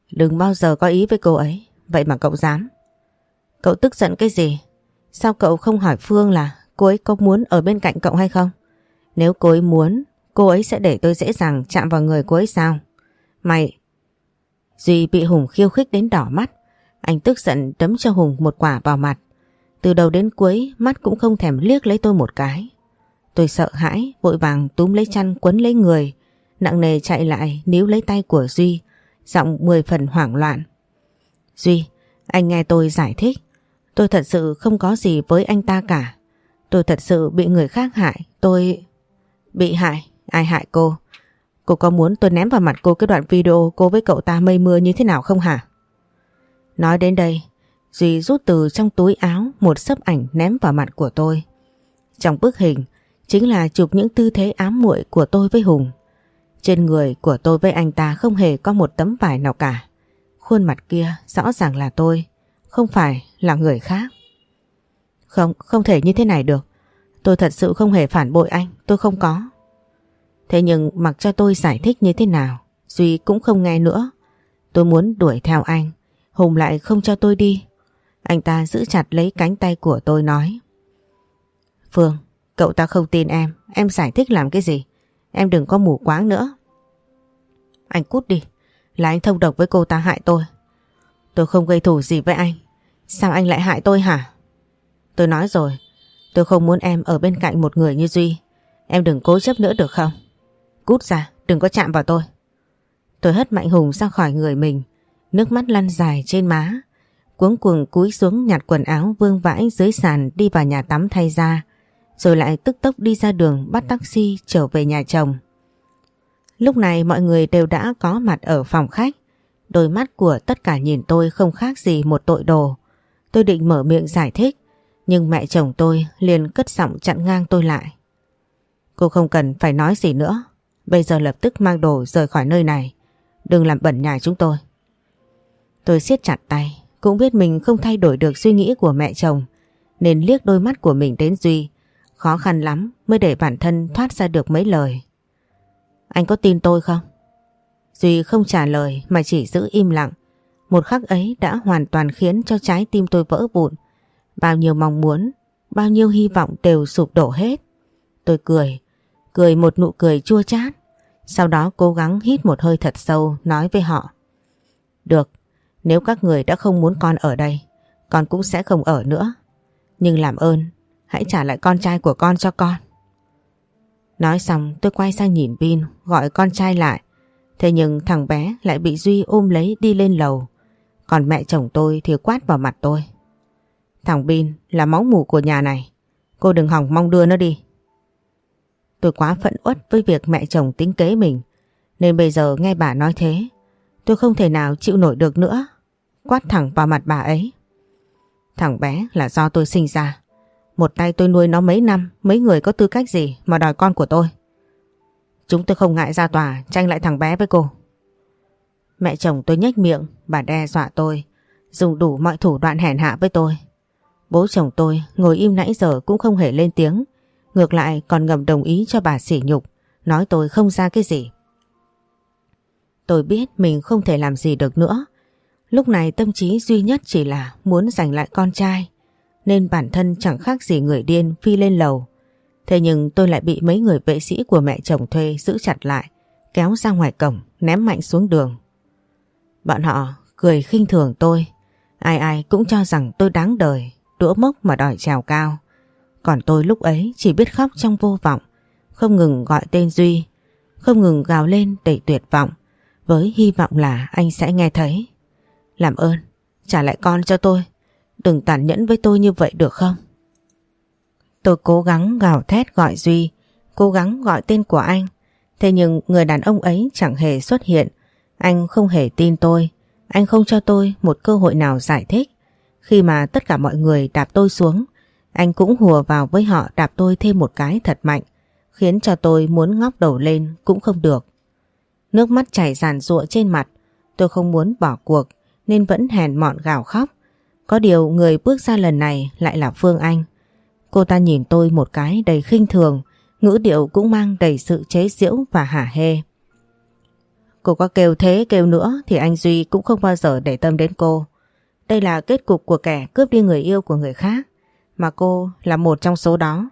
Đừng bao giờ có ý với cô ấy. Vậy mà cậu dám. Cậu tức giận cái gì? Sao cậu không hỏi Phương là cô ấy có muốn ở bên cạnh cậu hay không? Nếu cô ấy muốn, cô ấy sẽ để tôi dễ dàng chạm vào người cô ấy sao? Mày... Duy bị Hùng khiêu khích đến đỏ mắt. Anh tức giận đấm cho Hùng một quả vào mặt. Từ đầu đến cuối mắt cũng không thèm liếc lấy tôi một cái. Tôi sợ hãi, vội vàng túm lấy chăn quấn lấy người, nặng nề chạy lại níu lấy tay của Duy, giọng 10 phần hoảng loạn. Duy, anh nghe tôi giải thích. Tôi thật sự không có gì với anh ta cả. Tôi thật sự bị người khác hại. Tôi... Bị hại? Ai hại cô? Cô có muốn tôi ném vào mặt cô cái đoạn video cô với cậu ta mây mưa như thế nào không hả? Nói đến đây, Duy rút từ trong túi áo một xấp ảnh ném vào mặt của tôi. Trong bức hình chính là chụp những tư thế ám muội của tôi với Hùng. Trên người của tôi với anh ta không hề có một tấm vải nào cả. Khuôn mặt kia rõ ràng là tôi, không phải là người khác. Không thể như thế này được. Tôi thật sự không hề phản bội anh, tôi không có. Thế nhưng mặc cho tôi giải thích như thế nào, Duy cũng không nghe nữa. Tôi muốn đuổi theo anh, Hùng lại không cho tôi đi. Anh ta giữ chặt lấy cánh tay của tôi nói: Phương, cậu ta không tin em giải thích làm cái gì? Em đừng có mù quáng nữa. Anh cút đi, là anh thông đồng với cô ta hại tôi. Tôi không gây thù gì với anh. Sao anh lại hại tôi hả? Tôi nói rồi, tôi không muốn em ở bên cạnh một người như Duy. Em đừng cố chấp nữa được không? Cút ra, đừng có chạm vào tôi. Tôi hất mạnh Hùng ra khỏi người mình, nước mắt lăn dài trên má. Cuống cuồng cúi xuống nhặt quần áo vương vãi dưới sàn đi vào nhà tắm thay ra, rồi lại tức tốc đi ra đường bắt taxi trở về nhà chồng. Lúc này mọi người đều đã có mặt ở phòng khách. Đôi mắt của tất cả nhìn tôi không khác gì một tội đồ. Tôi định mở miệng giải thích, nhưng mẹ chồng tôi liền cất giọng chặn ngang tôi lại. Cô không cần phải nói gì nữa. Bây giờ lập tức mang đồ rời khỏi nơi này. Đừng làm bẩn nhà chúng tôi. Tôi siết chặt tay, cũng biết mình không thay đổi được suy nghĩ của mẹ chồng, nên liếc đôi mắt của mình đến Duy. Khó khăn lắm mới để bản thân thoát ra được mấy lời. Anh có tin tôi không? Duy không trả lời mà chỉ giữ im lặng. Một khắc ấy đã hoàn toàn khiến cho trái tim tôi vỡ vụn. Bao nhiêu mong muốn, bao nhiêu hy vọng đều sụp đổ hết. Tôi cười một nụ cười chua chát. Sau đó cố gắng hít một hơi thật sâu, nói với họ: Được, nếu các người đã không muốn con ở đây, con cũng sẽ không ở nữa. Nhưng làm ơn, hãy trả lại con trai của con cho con. Nói xong tôi quay sang nhìn Bin, gọi con trai lại. Thế nhưng thằng bé lại bị Duy ôm lấy đi lên lầu. Còn mẹ chồng tôi thì quát vào mặt tôi: Thằng Bin là máu mủ của nhà này, cô đừng hòng mong đưa nó đi. Tôi quá phẫn uất với việc mẹ chồng tính kế mình, nên bây giờ nghe bà nói thế, tôi không thể nào chịu nổi được nữa. Quát thẳng vào mặt bà ấy: Thằng bé là do tôi sinh ra. Một tay tôi nuôi nó mấy năm, mấy người có tư cách gì mà đòi con của tôi. Chúng tôi không ngại ra tòa tranh lại thằng bé với cô. Mẹ chồng tôi nhếch miệng, bà đe dọa tôi, dùng đủ mọi thủ đoạn hèn hạ với tôi. Bố chồng tôi ngồi im nãy giờ cũng không hề lên tiếng, ngược lại còn ngầm đồng ý cho bà sỉ nhục, nói tôi không ra cái gì. Tôi biết mình không thể làm gì được nữa. Lúc này tâm trí duy nhất chỉ là muốn giành lại con trai, nên bản thân chẳng khác gì người điên phi lên lầu. Thế nhưng tôi lại bị mấy người vệ sĩ của mẹ chồng thuê giữ chặt lại, kéo ra ngoài cổng, ném mạnh xuống đường. Bọn họ cười khinh thường tôi, ai ai cũng cho rằng tôi đáng đời, đũa mốc mà đòi trèo cao. Còn tôi lúc ấy chỉ biết khóc trong vô vọng, không ngừng gọi tên Duy, không ngừng gào lên đầy tuyệt vọng, với hy vọng là anh sẽ nghe thấy. Làm ơn, trả lại con cho tôi, đừng tàn nhẫn với tôi như vậy được không? Tôi cố gắng gào thét gọi Duy, cố gắng gọi tên của anh. Thế nhưng người đàn ông ấy chẳng hề xuất hiện. Anh không hề tin tôi, anh không cho tôi một cơ hội nào giải thích. Khi mà tất cả mọi người đạp tôi xuống, anh cũng hùa vào với họ đạp tôi thêm một cái thật mạnh, khiến cho tôi muốn ngóc đầu lên cũng không được. Nước mắt chảy ràn rụa trên mặt, tôi không muốn bỏ cuộc nên vẫn hèn mọn gào khóc. Có điều người bước ra lần này lại là Phương Anh. Cô ta nhìn tôi một cái đầy khinh thường, ngữ điệu cũng mang đầy sự chế giễu và hả hê. Cô có kêu thế kêu nữa thì anh Duy cũng không bao giờ để tâm đến cô. Đây là kết cục của kẻ cướp đi người yêu của người khác, mà cô là một trong số đó.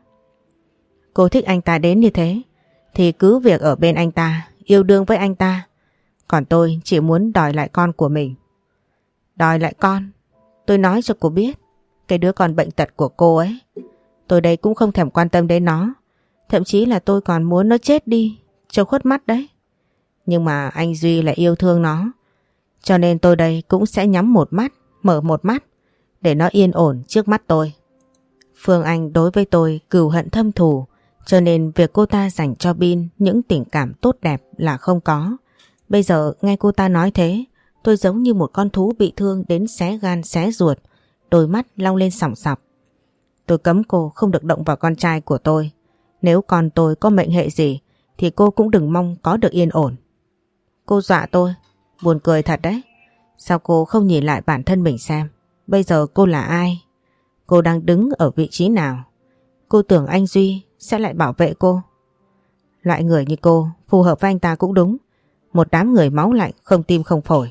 Cô thích anh ta đến như thế thì cứ việc ở bên anh ta, yêu đương với anh ta. Còn tôi chỉ muốn đòi lại con của mình. Đòi lại con? Tôi nói cho cô biết, cái đứa con bệnh tật của cô ấy, tôi đây cũng không thèm quan tâm đến nó. Thậm chí là tôi còn muốn nó chết đi cho khuất mắt đấy. Nhưng mà anh Duy lại yêu thương nó, cho nên tôi đây cũng sẽ nhắm một mắt, mở một mắt để nó yên ổn trước mắt tôi. Phương Anh đối với tôi cừu hận thâm thù, cho nên việc cô ta dành cho Bin những tình cảm tốt đẹp là không có. Bây giờ nghe cô ta nói thế, tôi giống như một con thú bị thương đến xé gan xé ruột, đôi mắt long lên sòng sọc. Tôi cấm cô không được động vào con trai của tôi. Nếu con tôi có mệnh hệ gì thì cô cũng đừng mong có được yên ổn. Cô dọa tôi, buồn cười thật đấy. Sao cô không nhìn lại bản thân mình xem, bây giờ cô là ai? Cô đang đứng ở vị trí nào? Cô tưởng anh Duy sẽ lại bảo vệ cô? Loại người như cô phù hợp với anh ta cũng đúng. Một đám người máu lạnh, không tim không phổi.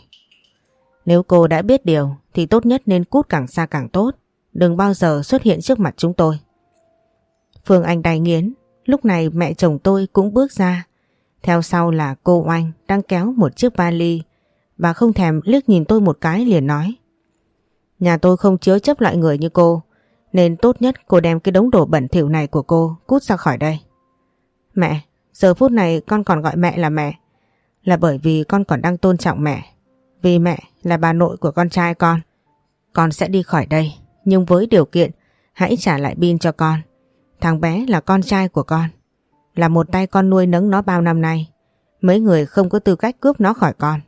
Nếu cô đã biết điều thì tốt nhất nên cút càng xa càng tốt. Đừng bao giờ xuất hiện trước mặt chúng tôi. Phương Anh đay nghiến. Lúc này mẹ chồng tôi cũng bước ra. Theo sau là cô Oanh đang kéo một chiếc vali. Bà không thèm liếc nhìn tôi một cái liền nói: nhà tôi không chứa chấp loại người như cô, nên tốt nhất cô đem cái đống đồ bẩn thỉu này của cô cút ra khỏi đây. Mẹ, giờ phút này con còn gọi mẹ là mẹ là bởi vì con còn đang tôn trọng mẹ. Vì mẹ là bà nội của con trai con. Con sẽ đi khỏi đây, nhưng với điều kiện hãy trả lại Bin cho con. Thằng bé là con trai của con, là một tay con nuôi nấng nó bao năm nay. Mấy người không có tư cách cướp nó khỏi con.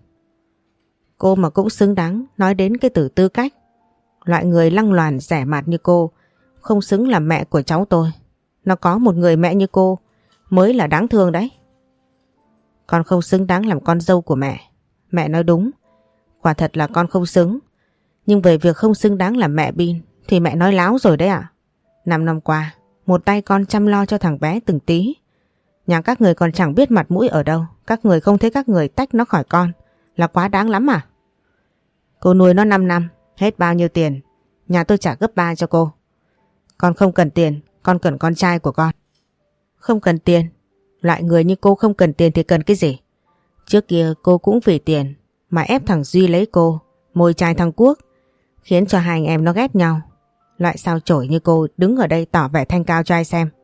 Cô mà cũng xứng đáng nói đến cái từ tư cách. Loại người lăng loàn rẻ mạt như cô không xứng làm mẹ của cháu tôi. Nó có một người mẹ như cô mới là đáng thương đấy. Con không xứng đáng làm con dâu của mẹ. Mẹ nói đúng, quả thật là con không xứng. Nhưng về việc không xứng đáng làm mẹ Bin thì mẹ nói láo rồi đấy ạ. 5 năm qua, một tay con chăm lo cho thằng bé từng tí. Nhà các người còn chẳng biết mặt mũi ở đâu. Các người không thấy các người tách nó khỏi con là quá đáng lắm à? Cô nuôi nó 5 năm, hết bao nhiêu tiền? Nhà tôi trả gấp 3 cho cô. Con không cần tiền, con cần con trai của con. Không cần tiền? Loại người như cô không cần tiền thì cần cái gì? Trước kia cô cũng vì tiền mà ép thằng Duy lấy cô, mồi chài thằng Quốc, khiến cho hai anh em nó ghét nhau. Loại sao chổi như cô đứng ở đây tỏ vẻ thanh cao cho ai xem.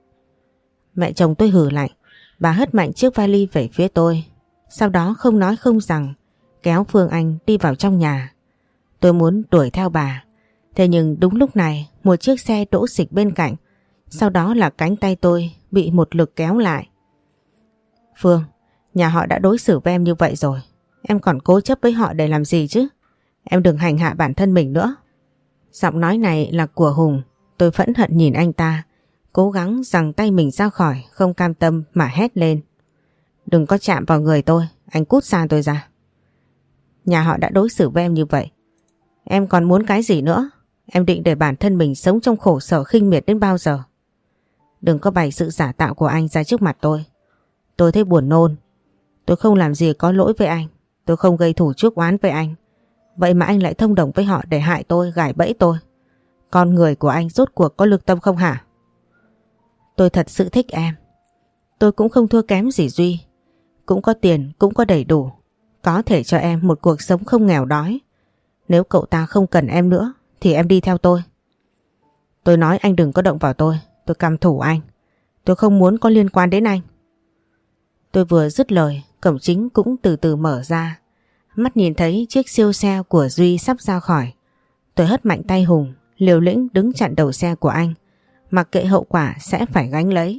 Mẹ chồng tôi hừ lạnh. Bà hất mạnh chiếc vali về phía tôi. Sau đó không nói không rằng kéo Phương Anh đi vào trong nhà. Tôi muốn đuổi theo bà. Thế nhưng đúng lúc này một chiếc xe đỗ xịch bên cạnh. Sau đó là cánh tay tôi bị một lực kéo lại. Phương, nhà họ đã đối xử với em như vậy rồi. Em còn cố chấp với họ để làm gì chứ? Em đừng hành hạ bản thân mình nữa. Giọng nói này là của Hùng. Tôi phẫn hận nhìn anh ta, cố gắng giằng tay mình ra khỏi, không cam tâm mà hét lên. Đừng có chạm vào người tôi, anh cút xa tôi ra. Nhà họ đã đối xử với em như vậy, em còn muốn cái gì nữa? Em định để bản thân mình sống trong khổ sở khinh miệt đến bao giờ? Đừng có bày sự giả tạo của anh ra trước mặt tôi. Tôi thấy buồn nôn. Tôi không làm gì có lỗi với anh. Tôi không gây thủ chuốc oán với anh. Vậy mà anh lại thông đồng với họ để hại tôi, gài bẫy tôi. Con người của anh rốt cuộc có lương tâm không hả? Tôi thật sự thích em. Tôi cũng không thua kém gì Duy. Cũng có tiền, cũng có đầy đủ. Có thể cho em một cuộc sống không nghèo đói. Nếu cậu ta không cần em nữa thì em đi theo tôi. Tôi nói anh đừng có động vào tôi. Tôi căm thù anh. Tôi không muốn có liên quan đến anh. Tôi vừa dứt lời, cổng chính cũng từ từ mở ra. Mắt nhìn thấy chiếc siêu xe của Duy sắp ra khỏi. Tôi hất mạnh tay Hùng, liều lĩnh đứng chặn đầu xe của anh, mặc kệ hậu quả sẽ phải gánh lấy.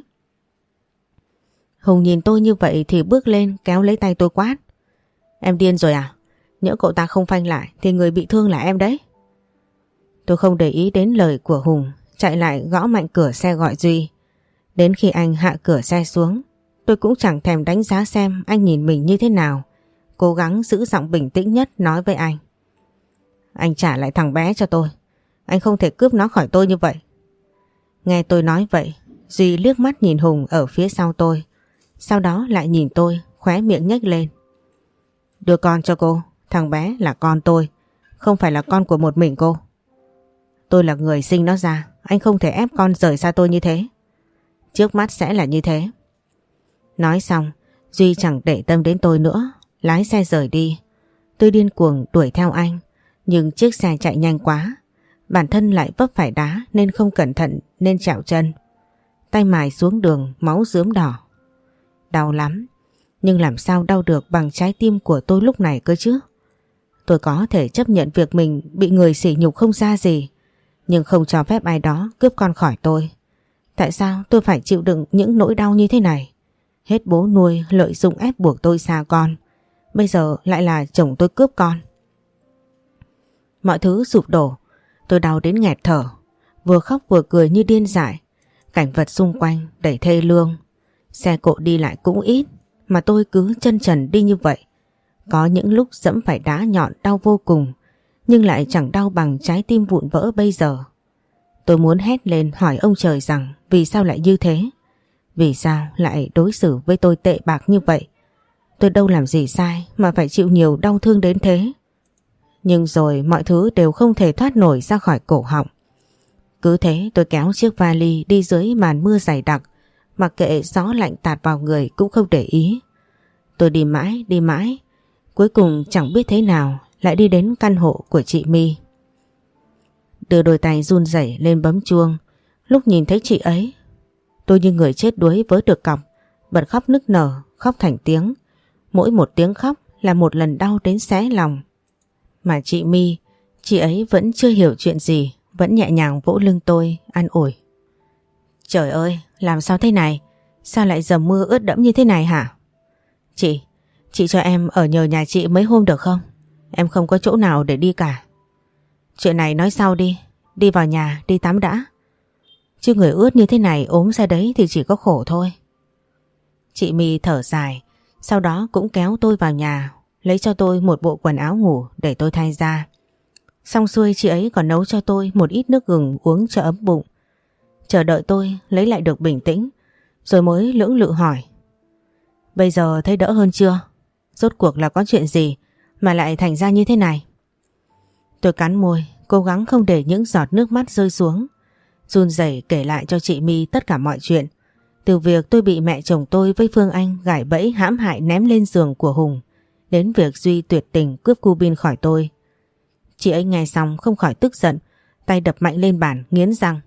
Hùng nhìn tôi như vậy thì bước lên kéo lấy tay tôi quát. Em điên rồi à? Nhỡ cậu ta không phanh lại thì người bị thương là em đấy. Tôi không để ý đến lời của Hùng, chạy lại gõ mạnh cửa xe gọi Duy. Đến khi anh hạ cửa xe xuống, tôi cũng chẳng thèm đánh giá xem anh nhìn mình như thế nào. Cố gắng giữ giọng bình tĩnh nhất nói với anh. Anh trả lại thằng bé cho tôi. Anh không thể cướp nó khỏi tôi như vậy. Nghe tôi nói vậy, Duy liếc mắt nhìn Hùng ở phía sau tôi. Sau đó lại nhìn tôi, khóe miệng nhếch lên. Đưa con cho cô, thằng bé là con tôi, không phải là con của một mình cô. Tôi là người sinh nó ra, anh không thể ép con rời xa tôi như thế. Trước mắt sẽ là như thế. Nói xong, Duy chẳng để tâm đến tôi nữa, lái xe rời đi. Tôi điên cuồng đuổi theo anh, nhưng chiếc xe chạy nhanh quá. Bản thân lại vấp phải đá nên không cẩn thận nên trẹo chân. Tay mài xuống đường, máu rướm đỏ. Đau lắm, nhưng làm sao đau được bằng trái tim của tôi lúc này cơ chứ. Tôi có thể chấp nhận việc mình bị người sỉ nhục không ra gì, nhưng không cho phép ai đó cướp con khỏi tôi. Tại sao tôi phải chịu đựng những nỗi đau như thế này? Hết bố nuôi lợi dụng ép buộc tôi xa con, bây giờ lại là chồng tôi cướp con. Mọi thứ sụp đổ, tôi đau đến nghẹt thở, vừa khóc vừa cười như điên dại. Cảnh vật xung quanh đầy thê lương, xe cộ đi lại cũng ít, mà tôi cứ chân trần đi như vậy. Có những lúc dẫm phải đá nhọn đau vô cùng, nhưng lại chẳng đau bằng trái tim vụn vỡ bây giờ. Tôi muốn hét lên hỏi ông trời rằng vì sao lại như thế? Vì sao lại đối xử với tôi tệ bạc như vậy? Tôi đâu làm gì sai mà phải chịu nhiều đau thương đến thế? Nhưng rồi mọi thứ đều không thể thoát nổi ra khỏi cổ họng. Cứ thế tôi kéo chiếc vali đi dưới màn mưa dày đặc, mặc kệ gió lạnh tạt vào người cũng không để ý. Tôi đi mãi, cuối cùng chẳng biết thế nào lại đi đến căn hộ của chị My. Đưa đôi tay run rẩy lên bấm chuông. Lúc nhìn thấy chị ấy, tôi như người chết đuối vớ được cọc, bật khóc nức nở, khóc thành tiếng. Mỗi một tiếng khóc là một lần đau đến xé lòng. Mà chị My, chị ấy vẫn chưa hiểu chuyện gì, vẫn nhẹ nhàng vỗ lưng tôi an ủi. Trời ơi, làm sao thế này? Sao lại dầm mưa ướt đẫm như thế này hả? Chị cho em ở nhờ nhà chị mấy hôm được không? Em không có chỗ nào để đi cả. Chuyện này nói sau đi vào nhà, đi tắm đã. Chứ người ướt như thế này ốm ra đấy thì chỉ có khổ thôi. Chị My thở dài, sau đó cũng kéo tôi vào nhà, lấy cho tôi một bộ quần áo ngủ để tôi thay ra. Xong xuôi chị ấy còn nấu cho tôi một ít nước gừng uống cho ấm bụng. Chờ đợi tôi lấy lại được bình tĩnh, rồi mới lưỡng lự hỏi. Bây giờ thấy đỡ hơn chưa? Rốt cuộc là có chuyện gì mà lại thành ra như thế này? Tôi cắn môi, cố gắng không để những giọt nước mắt rơi xuống. Run rẩy kể lại cho chị My tất cả mọi chuyện. Từ việc tôi bị mẹ chồng tôi với Phương Anh gài bẫy hãm hại ném lên giường của Hùng, đến việc Duy tuyệt tình cướp cu bin khỏi tôi. Chị ấy nghe xong không khỏi tức giận, tay đập mạnh lên bàn nghiến răng.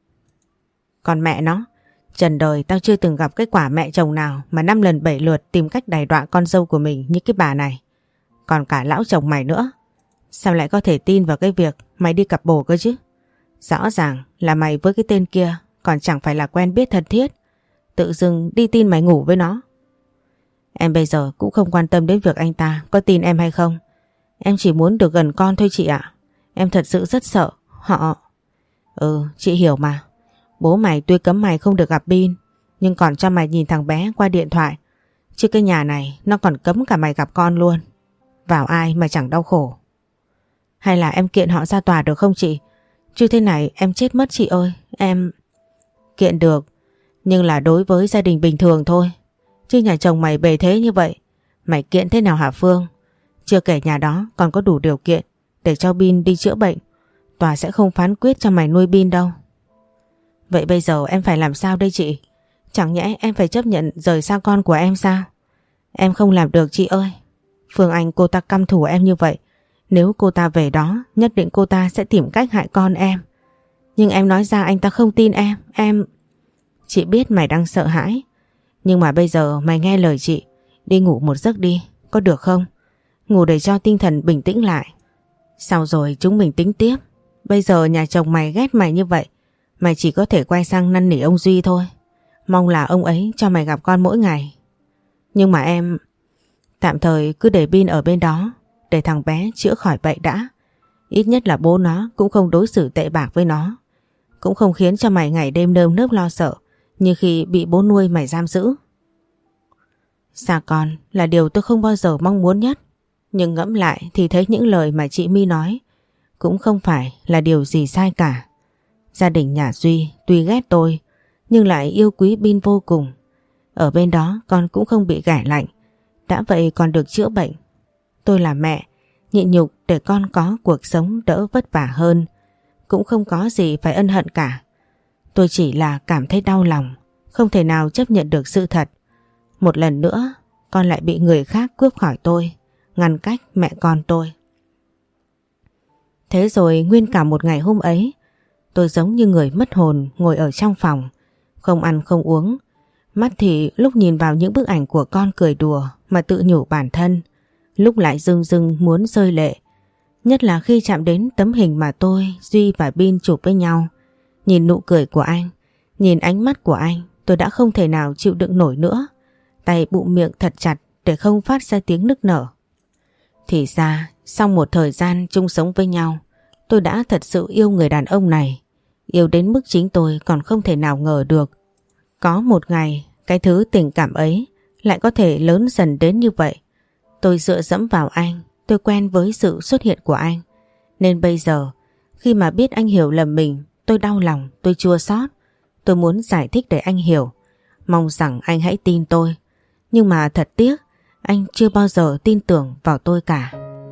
Còn mẹ nó, trần đời tao chưa từng gặp cái quả mẹ chồng nào mà 5 lần 7 lượt tìm cách đày đọa con dâu của mình như cái bà này. Còn cả lão chồng mày nữa, sao lại có thể tin vào cái việc mày đi cặp bồ cơ chứ? Rõ ràng là mày với cái tên kia còn chẳng phải là quen biết thân thiết, tự dưng đi tin mày ngủ với nó. Em bây giờ cũng không quan tâm đến việc anh ta có tin em hay không. Em chỉ muốn được gần con thôi chị ạ. Em thật sự rất sợ họ. Chị hiểu mà. Bố mày tuy cấm mày không được gặp Bin, nhưng còn cho mày nhìn thằng bé qua điện thoại. Chứ cái nhà này nó còn cấm cả mày gặp con luôn. Vào ai mà chẳng đau khổ. Hay là em kiện họ ra tòa được không chị? Chứ thế này em chết mất chị ơi. Em... Kiện được, nhưng là đối với gia đình bình thường thôi. Chứ nhà chồng mày bề thế như vậy, mày kiện thế nào hả Phương? Chưa kể nhà đó còn có đủ điều kiện để cho Bin đi chữa bệnh. Tòa sẽ không phán quyết cho mày nuôi Bin đâu. Vậy bây giờ em phải làm sao đây chị? Chẳng nhẽ em phải chấp nhận rời xa con của em sao? Em không làm được chị ơi. Phương Anh cô ta căm thù em như vậy, nếu cô ta về đó nhất định cô ta sẽ tìm cách hại con em. Nhưng em nói ra anh ta không tin em... Chị biết mày đang sợ hãi, nhưng mà bây giờ mày nghe lời chị, đi ngủ một giấc đi, có được không? Ngủ để cho tinh thần bình tĩnh lại. Sau rồi chúng mình tính tiếp. Bây giờ nhà chồng mày ghét mày như vậy, mày chỉ có thể quay sang năn nỉ ông Duy thôi. Mong là ông ấy cho mày gặp con mỗi ngày. Nhưng mà em... Tạm thời cứ để Bin ở bên đó, để thằng bé chữa khỏi bệnh đã. Ít nhất là bố nó cũng không đối xử tệ bạc với nó, cũng không khiến cho mày ngày đêm nơm nớp lo sợ như khi bị bố nuôi mày giam giữ. Xa con là điều tôi không bao giờ mong muốn nhất, nhưng ngẫm lại thì thấy những lời mà chị My nói cũng không phải là điều gì sai cả. Gia đình nhà Duy tuy ghét tôi nhưng lại yêu quý Bin vô cùng. Ở bên đó con cũng không bị ghẻ lạnh, đã vậy còn được chữa bệnh. Tôi là mẹ, nhịn nhục để con có cuộc sống đỡ vất vả hơn. Cũng không có gì phải ân hận cả. Tôi chỉ là cảm thấy đau lòng, không thể nào chấp nhận được sự thật. Một lần nữa, con lại bị người khác cướp khỏi tôi, ngăn cách mẹ con tôi. Thế rồi nguyên cả một ngày hôm ấy, tôi giống như người mất hồn ngồi ở trong phòng, không ăn không uống. Mắt thì lúc nhìn vào những bức ảnh của con cười đùa mà tự nhủ bản thân, lúc lại rưng rưng muốn rơi lệ. Nhất là khi chạm đến tấm hình mà tôi, Duy và Bin chụp với nhau. Nhìn nụ cười của anh, nhìn ánh mắt của anh, tôi đã không thể nào chịu đựng nổi nữa. Tay bụm miệng thật chặt để không phát ra tiếng nức nở. Thì ra, sau một thời gian chung sống với nhau, tôi đã thật sự yêu người đàn ông này. Yêu đến mức chính tôi còn không thể nào ngờ được. Có một ngày, cái thứ tình cảm ấy lại có thể lớn dần đến như vậy. Tôi dựa dẫm vào anh, tôi quen với sự xuất hiện của anh. Nên bây giờ, khi mà biết anh hiểu lầm mình, tôi đau lòng, tôi chua xót. Tôi muốn giải thích để anh hiểu. Mong rằng anh hãy tin tôi. Nhưng mà thật tiếc, anh chưa bao giờ tin tưởng vào tôi cả.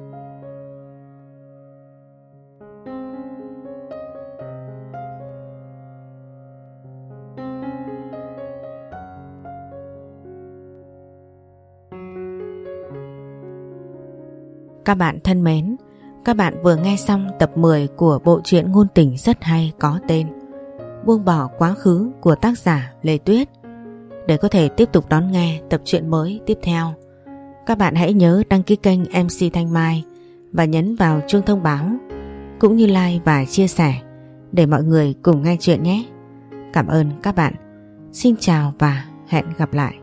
Các bạn thân mến, các bạn vừa nghe xong tập 10 của bộ truyện ngôn tình rất hay có tên Buông bỏ quá khứ của tác giả Lê Tuyết. Để có thể tiếp tục đón nghe tập truyện mới tiếp theo, các bạn hãy nhớ đăng ký kênh MC Thanh Mai và nhấn vào chuông thông báo, cũng như like và chia sẻ để mọi người cùng nghe chuyện nhé. Cảm ơn các bạn. Xin chào và hẹn gặp lại.